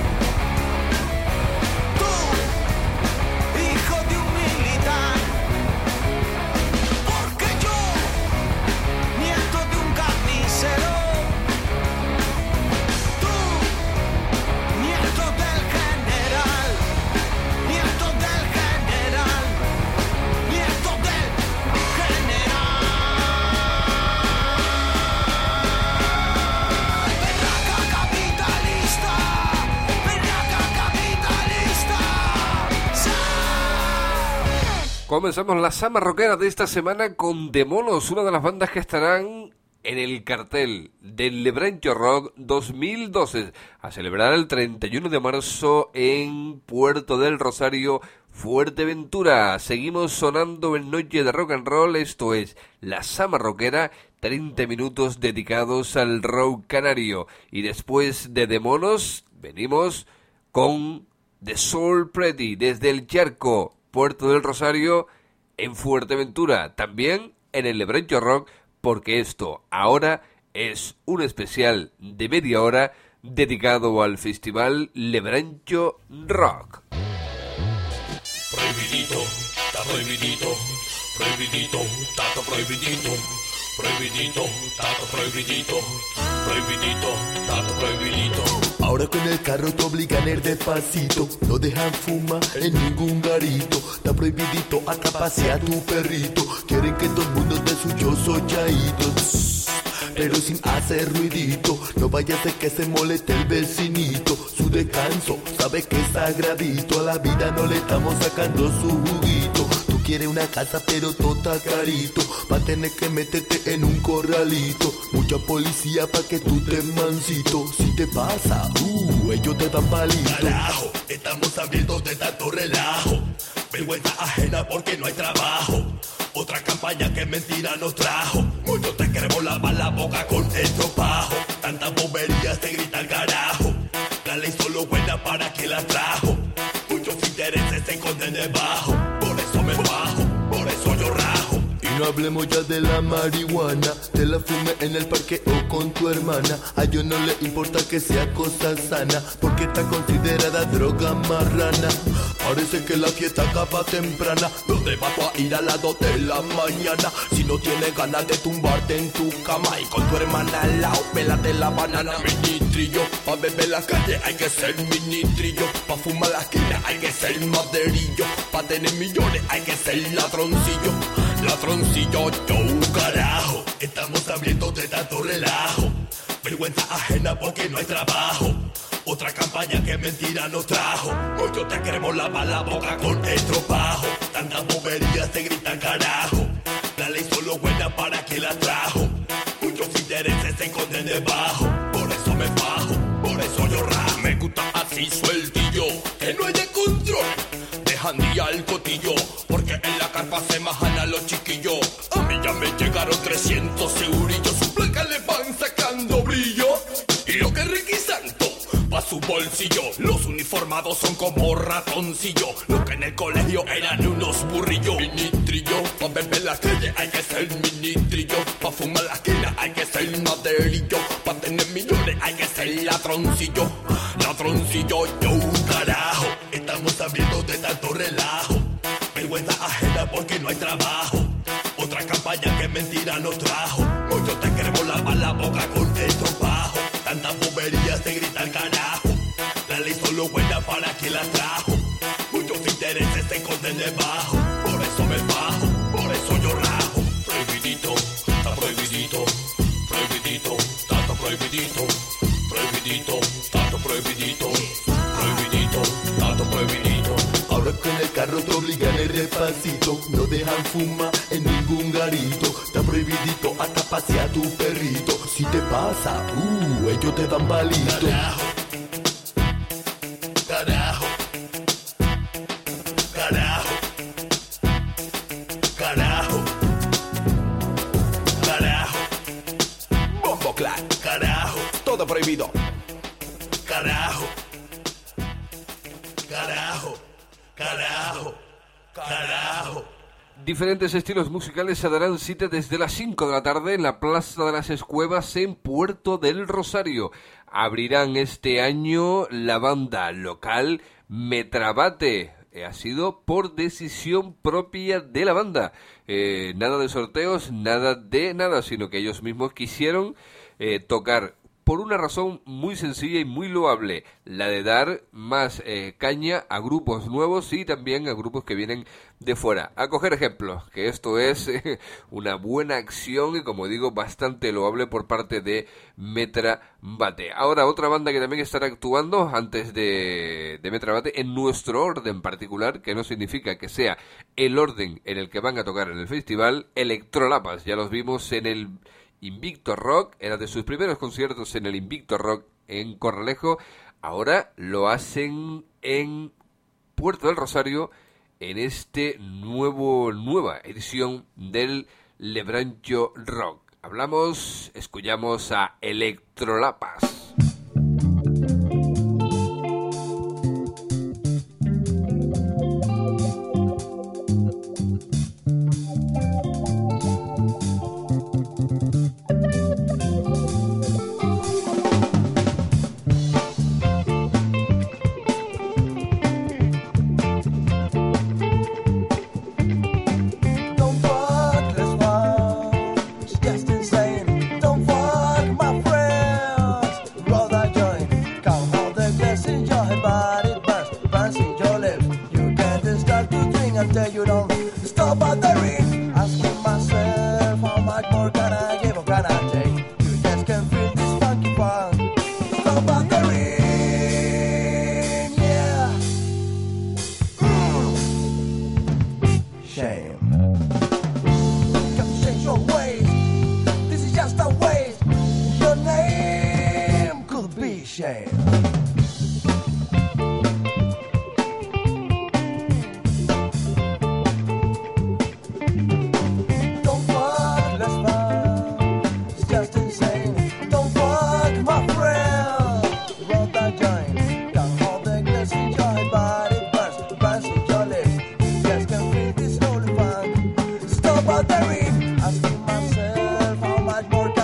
tú, hijo de un militar. Porque yo, nieto de un carnicero, tú, nieto del general, nieto del general, nieto del general. Berraca capitalista, berraca capitalista. Comenzamos la Sama Rockera de esta semana con Demonos, una de las bandas que estarán en el cartel del Lebrancho Rock 2012, a celebrar el 31 de marzo en Puerto del Rosario, Fuerteventura. Seguimos sonando en Noche de Rock and Roll, esto es la Sama Rockera, 30 minutos dedicados al rock canario. Y después de Demonos, venimos con The Soul Pretty, desde el Charco, Puerto del Rosario, en Fuerteventura, también en el Lebrancho Rock, porque esto ahora es un especial de media hora dedicado al festival Lebrancho Rock. Prohibidito, está prohibidito, prohibidito, tato prohibidito, prohibidito, tato prohibidito, prohibidito, tato prohibidito. Ahora con el carro te obligan a ir despacito, no dejan fumar en ningún garito. Está prohibidito hasta pasear tu perrito, quieren que todo el mundo te suyo soñadito. Pero sin hacer ruidito, no vaya a ser que se moleste el vecinito. Su descanso, sabe que es sagradito, a la vida no le estamos sacando su juguito. Tú quieres una casa pero todo está carito, va a tener que meterte en un corralito. Mucha policía pa' que tú te mansito, si te pasa, ellos te dan palito. Carajo, estamos abriendo de tanto relajo, vergüenza ajena porque no hay trabajo. Otra campaña que mentira nos trajo, muchos te queremos lavar la boca con estropajo. Tantas boberías te grita el carajo. La ley solo buena para quien la trajo. Muchos intereses se esconden debajo. Por eso me bajo, por eso yo rajo. Y no hablemos ya de la marihuana, te la fume en el parque o con tu hermana. A ellos no le importa que sea cosa sana, porque está considerada droga marrana. Parece que la fiesta acaba temprana. ¿Dónde vas tú a ir a las 2 de la mañana? Si no tienes ganas de tumbarte en tu cama y con tu hermana al lado, pélate la banana. Ministrillo, pa' beber la calle hay que ser ministrillo. Pa' fumar la esquina hay que ser maderillo. Pa' tener millones hay que ser ladroncillo. Ladroncillo, yo, carajo. Estamos hambrientos de tanto relajo. Vergüenza ajena porque no hay trabajo. Otra campaña que mentira nos trajo. Muchos te queremos lavar la boca con estropajo. Tantas boberías te gritan carajo. La ley solo buena para quien la trajo. Muchos intereses se esconden debajo. Por eso me bajo, por eso yo rajo. Me gusta así sueltillo, que no hay de control. Dejan día el cotillo, porque en la carpa se majan a los chiquillos. A mí ya me llegaron 300 eurillos. Su placa le van sacando brillo. Y lo que requisanto pa' su bolsillo. Los uniformados son como ratoncillo. Los que en el colegio eran unos burrillos. Ministrillo, pa' beber la calle hay que ser ministrillo. Pa' fumar la esquina hay que ser maderillo. Pa' tener millones hay que ser ladroncillo. Ladroncillo, yo, carajo. Estamos hambrientos de tanto relajo. Vergüenza ajena porque no hay trabajo. Otra campaña que mentira nos trajo. Muchos te queremos lavar la boca con estropajo. Tantas boberías te gritan carajo. La ley solo buena para quien la trajo. Muchos intereses se esconden debajo. Por eso me bajo, por eso yo rajo. prohibidito, está prohibidito. Prohibidito, tanto prohibidito. Prohibidito, tanto prohibidito. Prohibidito, tanto prohibidito. Ahora con el carro te obligan el despacito. No dejan fumar en ningún garito. Está prohibidito hasta pasear tu perrito. Si te pasa, ellos te dan palito. Carajo. Carajo. Carajo. Carajo. Bombo clap. Carajo. Todo prohibido. Carajo. Carajo. Carajo. Carajo. Diferentes estilos musicales se darán cita desde las 5 de la tarde en la Plaza de las Escuevas en Puerto del Rosario. Abrirán este año la banda local Metrabate. Ha sido por decisión propia de la banda. Nada de sorteos, nada de nada, sino que ellos mismos quisieron tocar por una razón muy sencilla y muy loable, la de dar más caña a grupos nuevos y también a grupos que vienen de fuera. A coger ejemplos, que esto es una buena acción y, como digo, bastante loable por parte de Metrabate. Ahora, otra banda que también estará actuando antes de Metrabate, en nuestro orden particular, que no significa que sea el orden en el que van a tocar en el festival, Electrolapas. Ya los vimos en el Invicto Rock, era de sus primeros conciertos en el Invicto Rock en Corralejo. Ahora lo hacen en Puerto del Rosario en este nueva edición del Lebrancho Rock. Escuchamos a Electrolapas.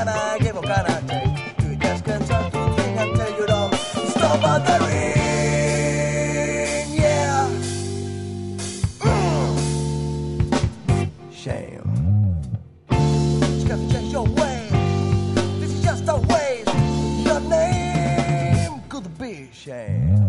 gonna give a kind of taste. You just can't trust to think until you don't stop at the ring, yeah. Shame. You got to change your ways. This is just a waste. Your name could be Shame.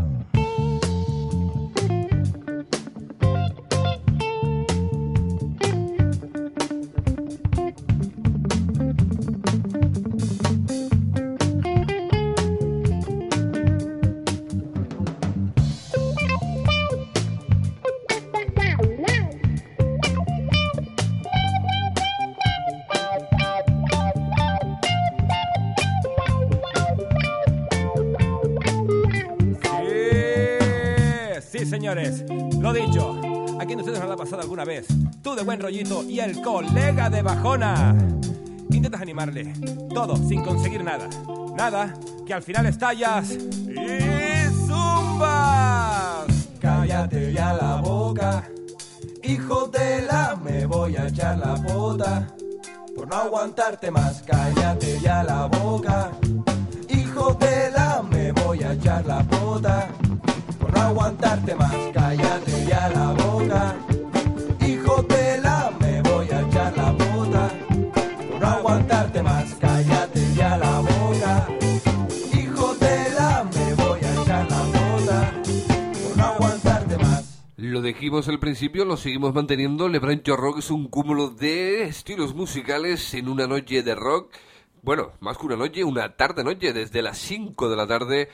Señores, lo dicho, ¿a quién de ustedes nos ha pasado alguna vez? Tú de buen rollito y el colega de bajona. Intentas animarle, todo sin conseguir nada. Nada, que al final estallas y zumbas. Cállate ya la boca, hijo de la, me voy a echar la pota. Por no aguantarte más, cállate ya la boca, hijo de la, me voy a echar la pota. Por no aguantarte más, cállate ya la boca, hijo de la, me voy a echar la bota. Por no aguantarte más, cállate ya la boca, hijo de la, me voy a echar la bota. Por no aguantarte más. Lo dijimos al principio, lo seguimos manteniendo. LeBran Rock es un cúmulo de estilos musicales en una noche de rock. Bueno, más que una noche, una tarde-noche. Desde las 5 de la tarde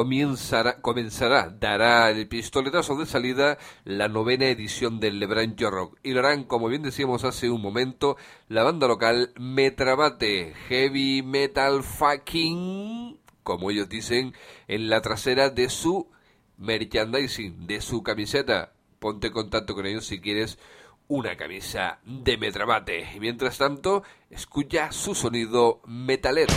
dará el pistoletazo de salida la 9ª edición del LeBran Rock. Y lo harán, como bien decíamos hace un momento, la banda local Metrabate, Heavy Metal Fucking, como ellos dicen, en la trasera de su merchandising, de su camiseta. Ponte en contacto con ellos si quieres una camisa de Metrabate. Y mientras tanto, escucha su sonido metalero.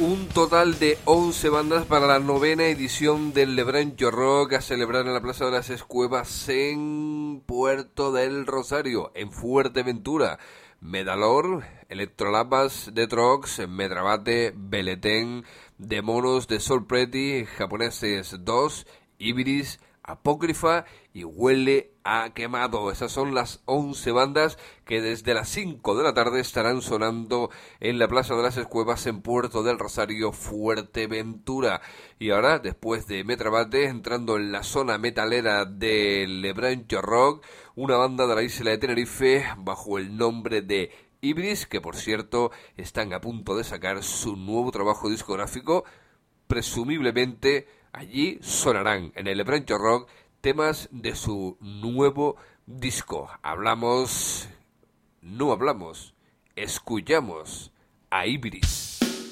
Un total de 11 bandas para la 9ª edición del Lebrancho Rock a celebrar en la Plaza de las Escuevas en Puerto del Rosario, en Fuerteventura. Medalor, Electrolapas, The Trox, Medrabate, Beletén, Demonos de Soul Pretty, Japoneses 2, Ibris, Apócrifa y Huele a Quemado. Esas son las 11 bandas que desde las 5 de la tarde estarán sonando en la Plaza de las Escuevas en Puerto del Rosario, Fuerteventura. Y ahora, después de Metrabate, entrando en la zona metalera del Lebrancho Rock, una banda de la isla de Tenerife bajo el nombre de Ibris, que por cierto están a punto de sacar su nuevo trabajo discográfico. Presumiblemente allí sonarán en el Lebrancho Rock temas de su nuevo disco. Escuchamos a Ibris.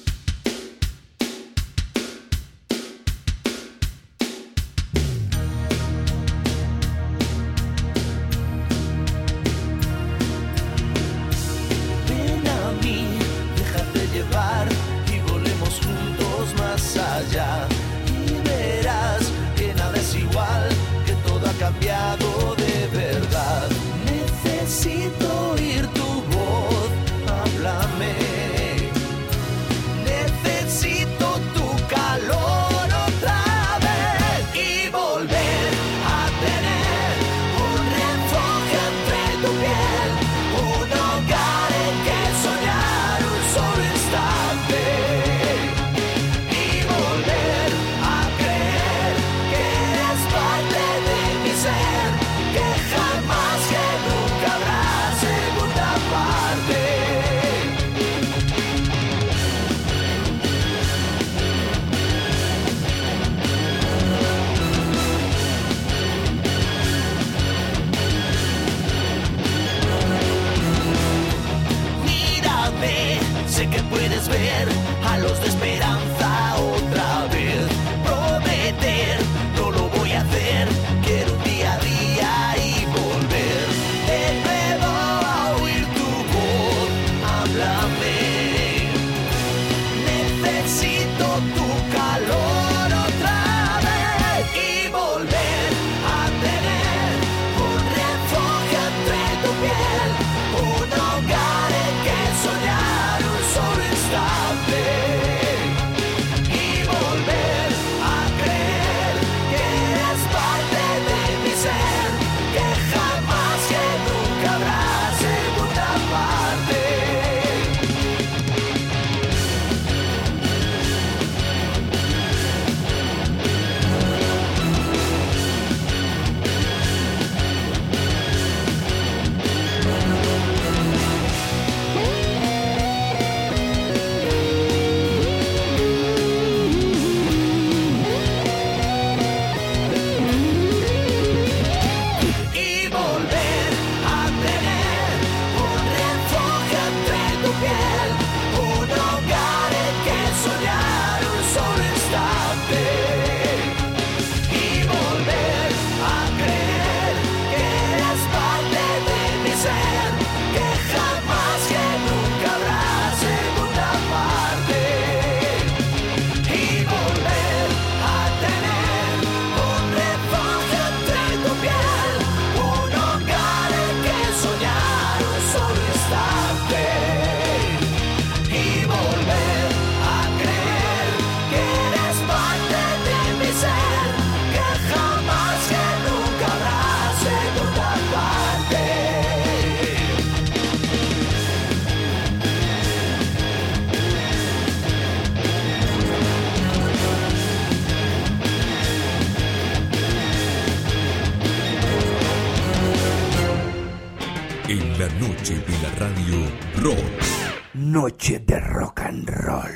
Ven a mí, déjate llevar y volemos juntos más allá. Igual que todo ha cambiado de verdad. Necesito oír tu voz, háblame. Necesito tu calor otra vez y volver a tener un refugio entre tu piel, un hogar en que soñar un solo instante y volver a creer parte de mi ser, que jamás, que nunca habrá segunda parte. Mírame, sé que puedes ver a los de esperanza otra vez. Prometer no lo voy a hacer, quiero un día a día y volver de nuevo a oír tu voz, háblame. Necesito tu calor otra vez y volver a tener un refugio entre tu piel, un hogar en que soñar un solo instante y volver a creer que eres parte de mi ser, que jamás, que nunca habrá segunda parte. Y volver a tener un refugio entre tu piel, un hogar en que soñar un solo instante y volver a creer que eres parte de mi ser, que jamás, que nunca habrá segunda parte y volver a tener un refugio entre tu piel, un hogar en que soñar un solo instante y volver a creer que eres parte de mi ser, que jamás, que nunca habrá segunda parte. En la noche de la radio Rock. Noche de rock and roll.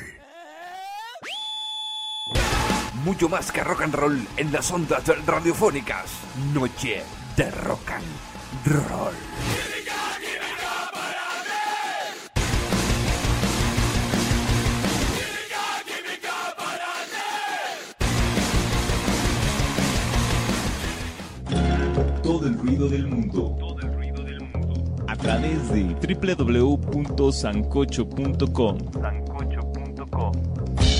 Mucho más que rock and roll en las ondas radiofónicas. Noche de rock and roll. Todo el ruido del mundo. A través de www.sancocho.com. Sancocho.com.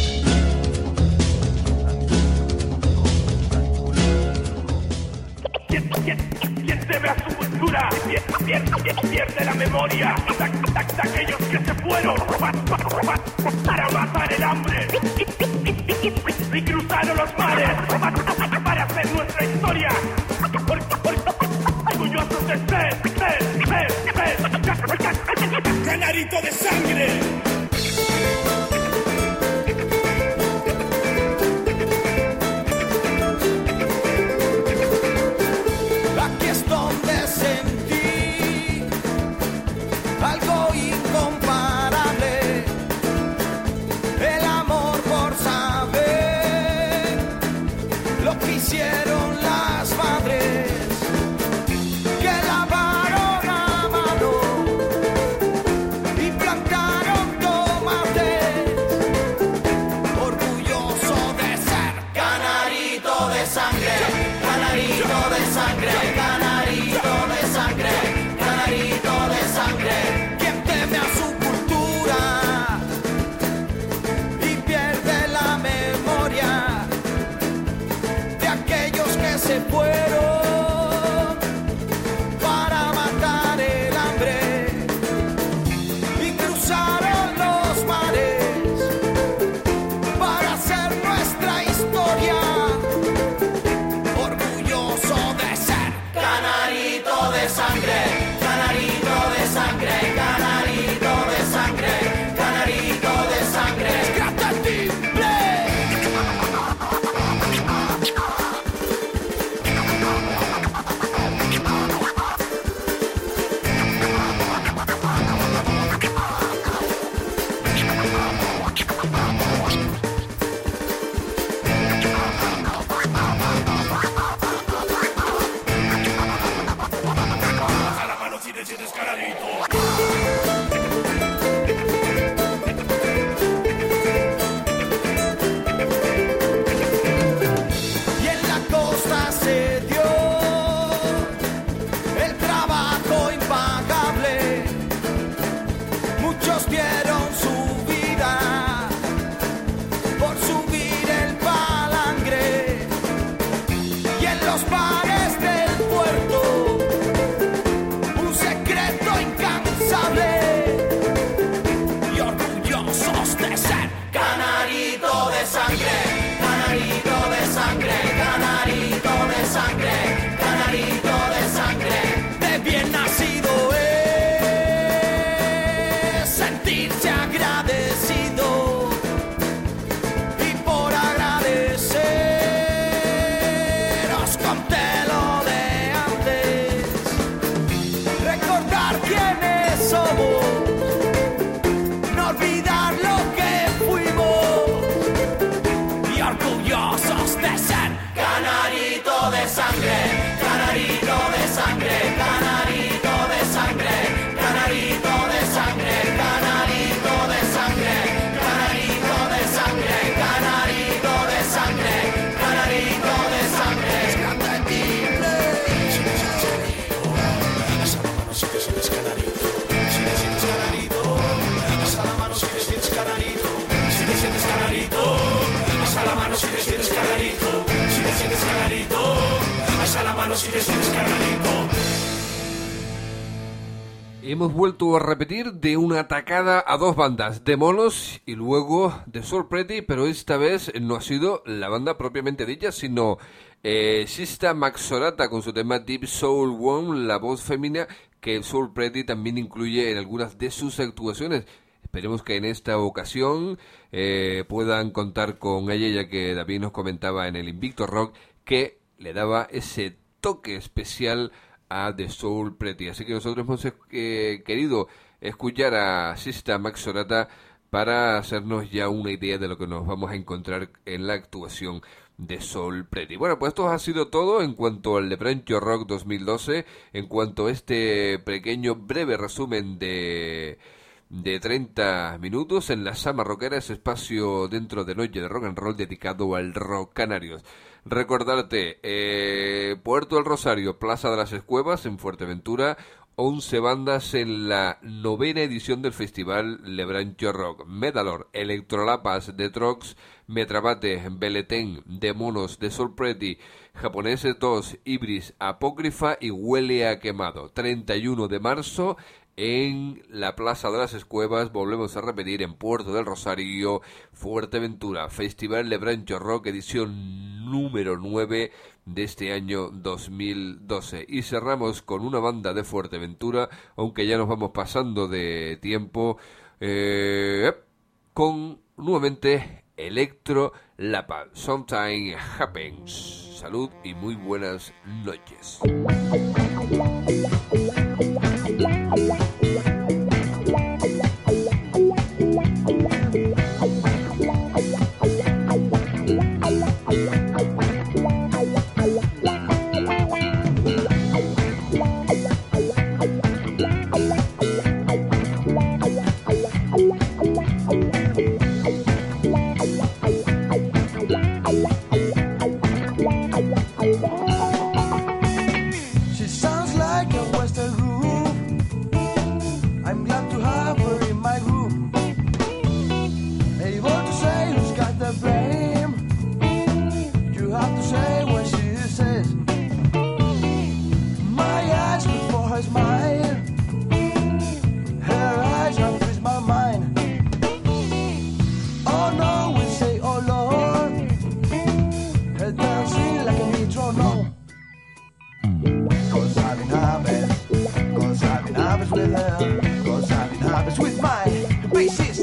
Quien teme a su cultura pierde la memoria de aquellos que se fueron para matar el hambre y cruzaron los mares para hacer nuestra historia. Orgullosos de ser Canarito de sangre. Aquí es donde sentí algo incomparable, el amor por saber lo que hicieron las madres que lavaron a mano y plantaron tomates, orgulloso de ser canarito de sangre, canarito de sangre, canarito de sangre, canarito de sangre, quien teme a su cultura y pierde la memoria de aquellos que se fueron para matar el hambre y cruzaron los mares para hacer nuestra historia. Orgulloso de ser canarito de sangre, canarito de sangre, canarito de sangre, canarito de sangre. ¡Escratatible! A la mano si te sientes canarito. Y en la costa se dio el trabajo impagable. Muchos dieron su vida por subir el palangre. Y en los bares del puerto un secreto incansable. Y orgullosos de ser canarito de sangre, canarito de sangre, canarito de sangre, canarito de sangre. De bien nacido es sentirse agradecido y por agradecer os conté lo de antes. Recordar quiénes somos, no olvidar lo que fuimos y orgullosos de ser canarito de sangre, canarito de sangre, canarito de sangre, canarito de sangre, canarito de sangre, canarito de sangre, canarito de sangre, canarito de sangre. Escratatible. Si te sientes canarito, si te sientes canarito, haz a la mano si te sientes canarito, si te sientes canarito, haz a la mano si te sientes canarito, si te sientes canarito, haz a la mano si te sientes canarito. Hemos vuelto a repetir de una atacada a dos bandas, de Monos y luego de Soul Pretty, pero esta vez no ha sido la banda propiamente dicha, sino Sista Maxorata con su tema Deep Soul One, la voz femenina que Soul Pretty también incluye en algunas de sus actuaciones. Esperemos que en esta ocasión puedan contar con ella, ya que David nos comentaba en el Invicto Rock que le daba ese toque especial a The Soul Pretty. Así que nosotros hemos querido escuchar a Sista Maxorata para hacernos ya una idea de lo que nos vamos a encontrar en la actuación de Soul Pretty. Bueno, pues esto ha sido todo en cuanto al Lebrancho Rock 2012, en cuanto a este pequeño breve resumen de 30 minutos en la Sama Rockera, ese espacio dentro de Noche de Rock and Roll dedicado al rock canarios. Recordarte, Puerto del Rosario, Plaza de las Escuevas en Fuerteventura, 11 bandas en la 9ª edición del festival Le Brancho Rock. Medalor, Electrolapas, The Trox, Metrabate, Beletén, Demonos, The Soul Pretty, Japoneses 2, Ibris, Apócrifa y Huele a Quemado. 31 de marzo en la Plaza de las Escuevas, volvemos a repetir, en Puerto del Rosario, Fuerteventura. Festival Le Brancho Rock, edición número 9 de este año 2012. Y cerramos con una banda de Fuerteventura, aunque ya nos vamos pasando de tiempo, con nuevamente Electro Lapa. Sometimes Happens. Salud y muy buenas noches. With my bassist